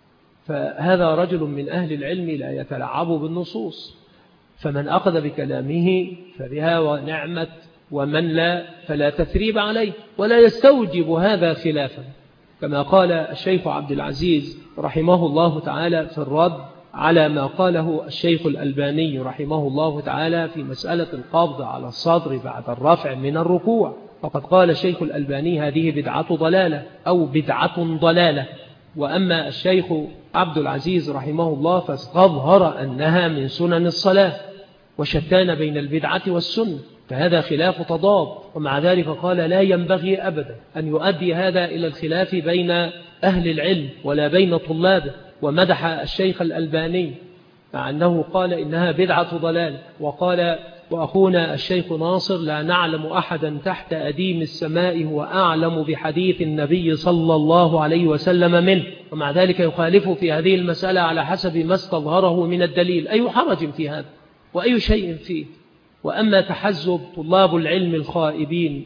فهذا رجل من أهل العلم لا يتلعب بالنصوص، فمن أخذ بكلامه فبها ونعمت، ومن لا فلا تثريب عليه، ولا يستوجب هذا خلافا، كما قال الشيخ عبد العزيز رحمه الله تعالى في الرد على ما قاله الشيخ الألباني رحمه الله تعالى في مسألة القبض على الصدر بعد الرفع من الركوع. فقد قال الشيخ الألباني هذه بدعة ضلالة أو بدعة ضلالة، وأما الشيخ عبد العزيز رحمه الله فاستظهر أنها من سنن الصلاة، وشتان بين البدعة والسنة، فهذا خلاف تضاد. ومع ذلك قال لا ينبغي أبدا أن يؤدي هذا إلى الخلاف بين أهل العلم ولا بين طلابه. ومدح الشيخ الألباني مع أنه قال إنها بدعة ضلال، وقال وأخونا الشيخ ناصر لا نعلم أحدا تحت أديم السماء هو أعلم بحديث النبي صلى الله عليه وسلم منه، ومع ذلك يخالف في هذه المسألة على حسب ما استظهره من الدليل. أي حرج في هذا وأي شيء فيه؟ وأما تحزب طلاب العلم الخائبين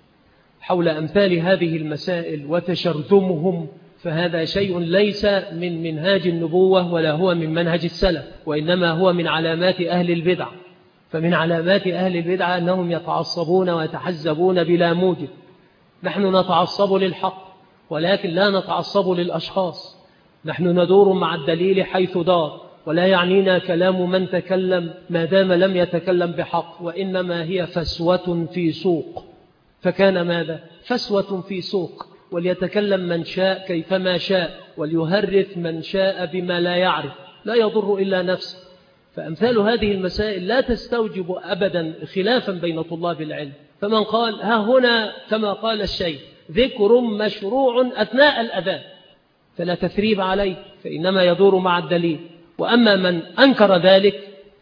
حول أمثال هذه المسائل وتشرذمهم، فهذا شيء ليس من منهاج النبوة ولا هو من منهج السلف، وإنما هو من علامات أهل البدع. فمن علامات أهل البدع أنهم يتعصبون ويتحزبون بلا موجب. نحن نتعصب للحق ولكن لا نتعصب للأشخاص، نحن ندور مع الدليل حيث دار، ولا يعنينا كلام من تكلم ما دام لم يتكلم بحق، وإنما هي فسوة في سوق. فكان ماذا؟ فسوة في سوق، وليتكلم من شاء كيفما شاء، وليهرث من شاء بما لا يعرف، لا يضر إلا نفسه. فأمثال هذه المسائل لا تستوجب أبدا خلافا بين طلاب العلم. فمن قال ها هنا كما قال الشيخ ذكر مشروع أثناء الأذان فلا تثريب عليه، فإنما يدور مع الدليل. وأما من أنكر ذلك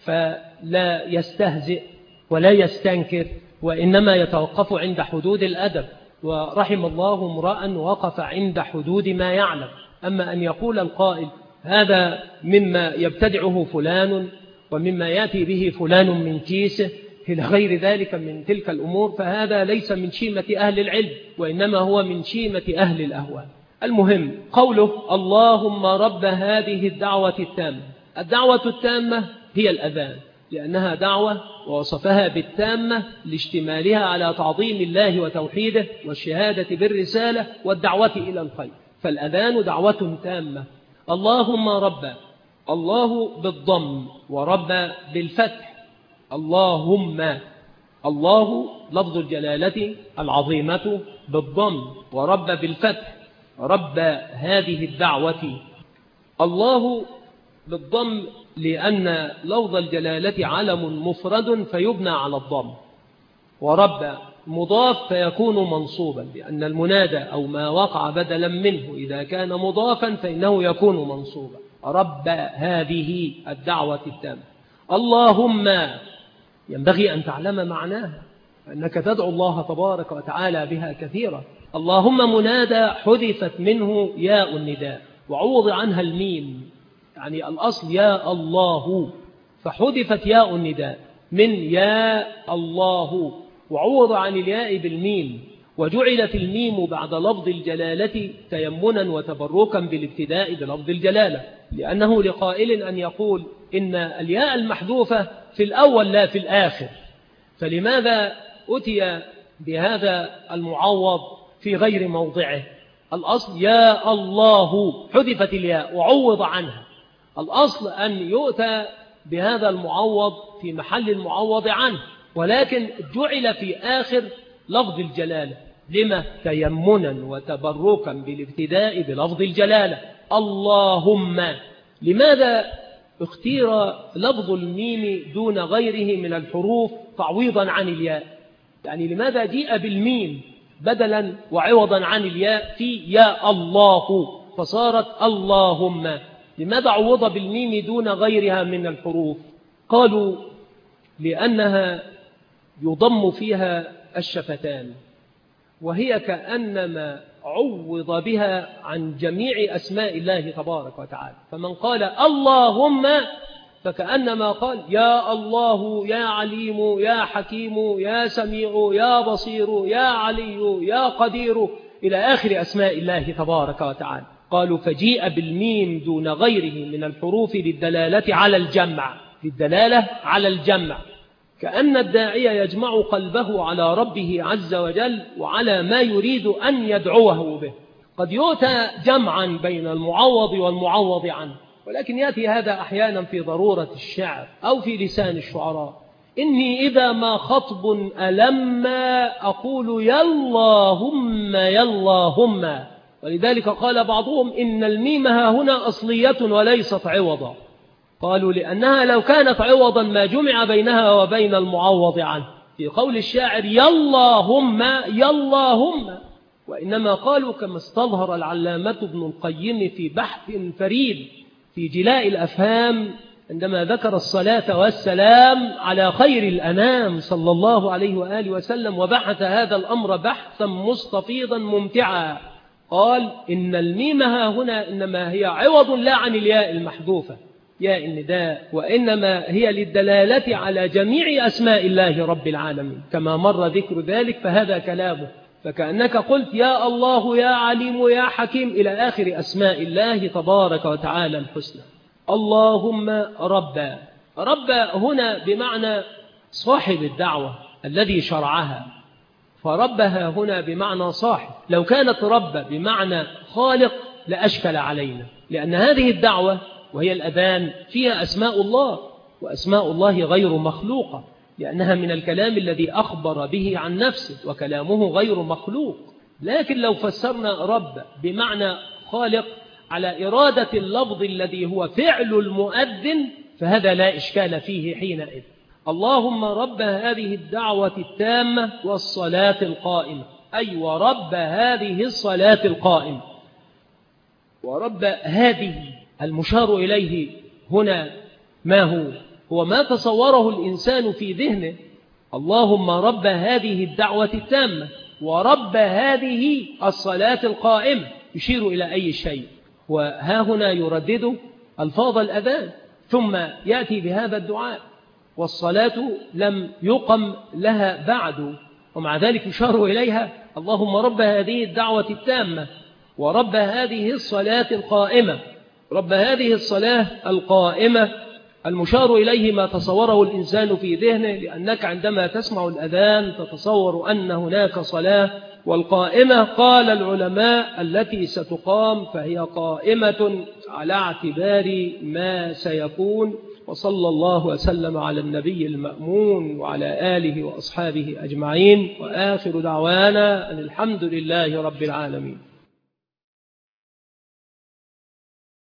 فلا يستهزئ ولا يستنكر، وإنما يتوقف عند حدود الأدب، ورحم الله امرأ وقف عند حدود ما يعلم. أما أن يقول القائل هذا مما يبتدعه فلان ومما يأتي به فلان من كيسه إلى غير ذلك من تلك الأمور، فهذا ليس من شيمة أهل العلم، وإنما هو من شيمة أهل الأهواء. المهم قوله اللهم رب هذه الدعوة التامة. الدعوة التامة هي الأذان، لأنها دعوة ووصفها بالتامة لاشتمالها على تعظيم الله وتوحيده والشهادة بالرسالة والدعوة إلى الخير. فالأذان دعوة تامة. اللهم رب، الله بالضم ورب بالفتح، اللهم، الله لفظ الجلالة العظيمة بالضم ورب بالفتح، رب هذه الدعوة. الله بالضم لأن لفظ الجلالة علم مفرد فيبنى على الضم، ورب مضاف فيكون منصوبا، لأن المنادى أو ما وقع بدلا منه إذا كان مضافا فإنه يكون منصوبا. رب هذه الدعوة التامة. اللهم ينبغي أن تعلم معناها، أنك تدعو الله تبارك وتعالى بها كثيرا. اللهم منادى حذفت منه ياء النداء وعوض عنها الميم، يعني الأصل يا الله، فحذفت ياء النداء من يا الله وعوض عن الياء بالميم، وجعلت الميم بعد لفظ الجلالة تيمنا وتبركا بالابتداء بلفظ الجلالة، لأنه لقائل أن يقول إن الياء المحذوفة في الأول لا في الآخر، فلماذا أتي بهذا المعوض في غير موضعه؟ الأصل يا الله حذفت الياء وعوض عنها. الأصل أن يؤتى بهذا المعوض في محل المعوض عنه، ولكن جعل في آخر لفظ الجلالة. لما؟ تيمنا وتبركا بالابتداء بلفظ الجلالة اللهم. لماذا اختير لفظ الميم دون غيره من الحروف تعويضا عن الياء؟ يعني لماذا جيء بالميم بدلا وعوضا عن الياء في يا الله فصارت اللهم؟ لماذا عوض بالميم دون غيرها من الحروف؟ قالوا لأنها يضم فيها الشفتان، وهي كأنما عوض بها عن جميع أسماء الله تبارك وتعالى. فمن قال اللهم فكأنما قال يا الله يا عليم يا حكيم يا سميع يا بصير يا علي يا قدير إلى آخر أسماء الله تبارك وتعالى. قالوا فجيء بالميم دون غيره من الحروف للدلالة على الجمع، للدلالة على الجمع، كأن الداعية يجمع قلبه على ربه عز وجل وعلى ما يريد أن يدعوه به. قد يؤتى جمعا بين المعوض والمعوض عنه، ولكن يأتي هذا أحيانا في ضرورة الشعر أو في لسان الشعراء. إني إذا ما خطب ألما أقول يا اللهم يا اللهم. ولذلك قال بعضهم إن الميم ها هنا أصلية وليست عوضا. قالوا لأنها لو كانت عوضا ما جمع بينها وبين المعوض عنه في قول الشاعر يا اللهم يا اللهم. وإنما قالوا كما استظهر العلامة ابن القيم في بحث فريد في جلاء الأفهام عندما ذكر الصلاة والسلام على خير الأنام صلى الله عليه وآله وسلم، وبحث هذا الأمر بحثا مستفيضا ممتعا. قال إن الميم ها هنا إنما هي عوض لا عن الياء المحذوفة ياء النداء، وإنما هي للدلالة على جميع أسماء الله رب العالمين كما مر ذكر ذلك. فهذا كلامه، فكأنك قلت يا الله يا عليم يا حكيم إلى آخر أسماء الله تبارك وتعالى الحسنى. اللهم ربا. ربا هنا بمعنى صاحب الدعوة الذي شرعها، فربها هنا بمعنى صاحب. لو كانت رب بمعنى خالق لأشكل علينا، لأن هذه الدعوة وهي الأذان فيها أسماء الله، وأسماء الله غير مخلوقة، لأنها من الكلام الذي أخبر به عن نفسه وكلامه غير مخلوق. لكن لو فسرنا رب بمعنى خالق على إرادة اللفظ الذي هو فعل المؤذن فهذا لا إشكال فيه حينئذ. اللهم رب هذه الدعوة التامة والصلاة القائمة، أي ورب هذه الصلاة القائمة. ورب هذه المشار إليه هنا ما هو ما تصوره الإنسان في ذهنه. اللهم رب هذه الدعوة التامة ورب هذه الصلاة القائمة يشير إلى أي شيء. وها هنا يردد ألفاظ الأذان ثم يأتي بهذا الدعاء، والصلاة لم يقم لها بعد، ومع ذلك يشار إليها اللهم رب هذه الدعوة التامة ورب هذه الصلاة القائمة. رب هذه الصلاة القائمة المشار إليه ما تصوره الإنسان في ذهنه، لأنك عندما تسمع الأذان تتصور أن هناك صلاة. والقائمة قال العلماء التي ستقام فهي قائمة على اعتبار ما سيكون. وصلى الله وسلم على النبي المأمون وعلى آله وأصحابه أجمعين، وآخر دعوانا أن الحمد لله رب العالمين.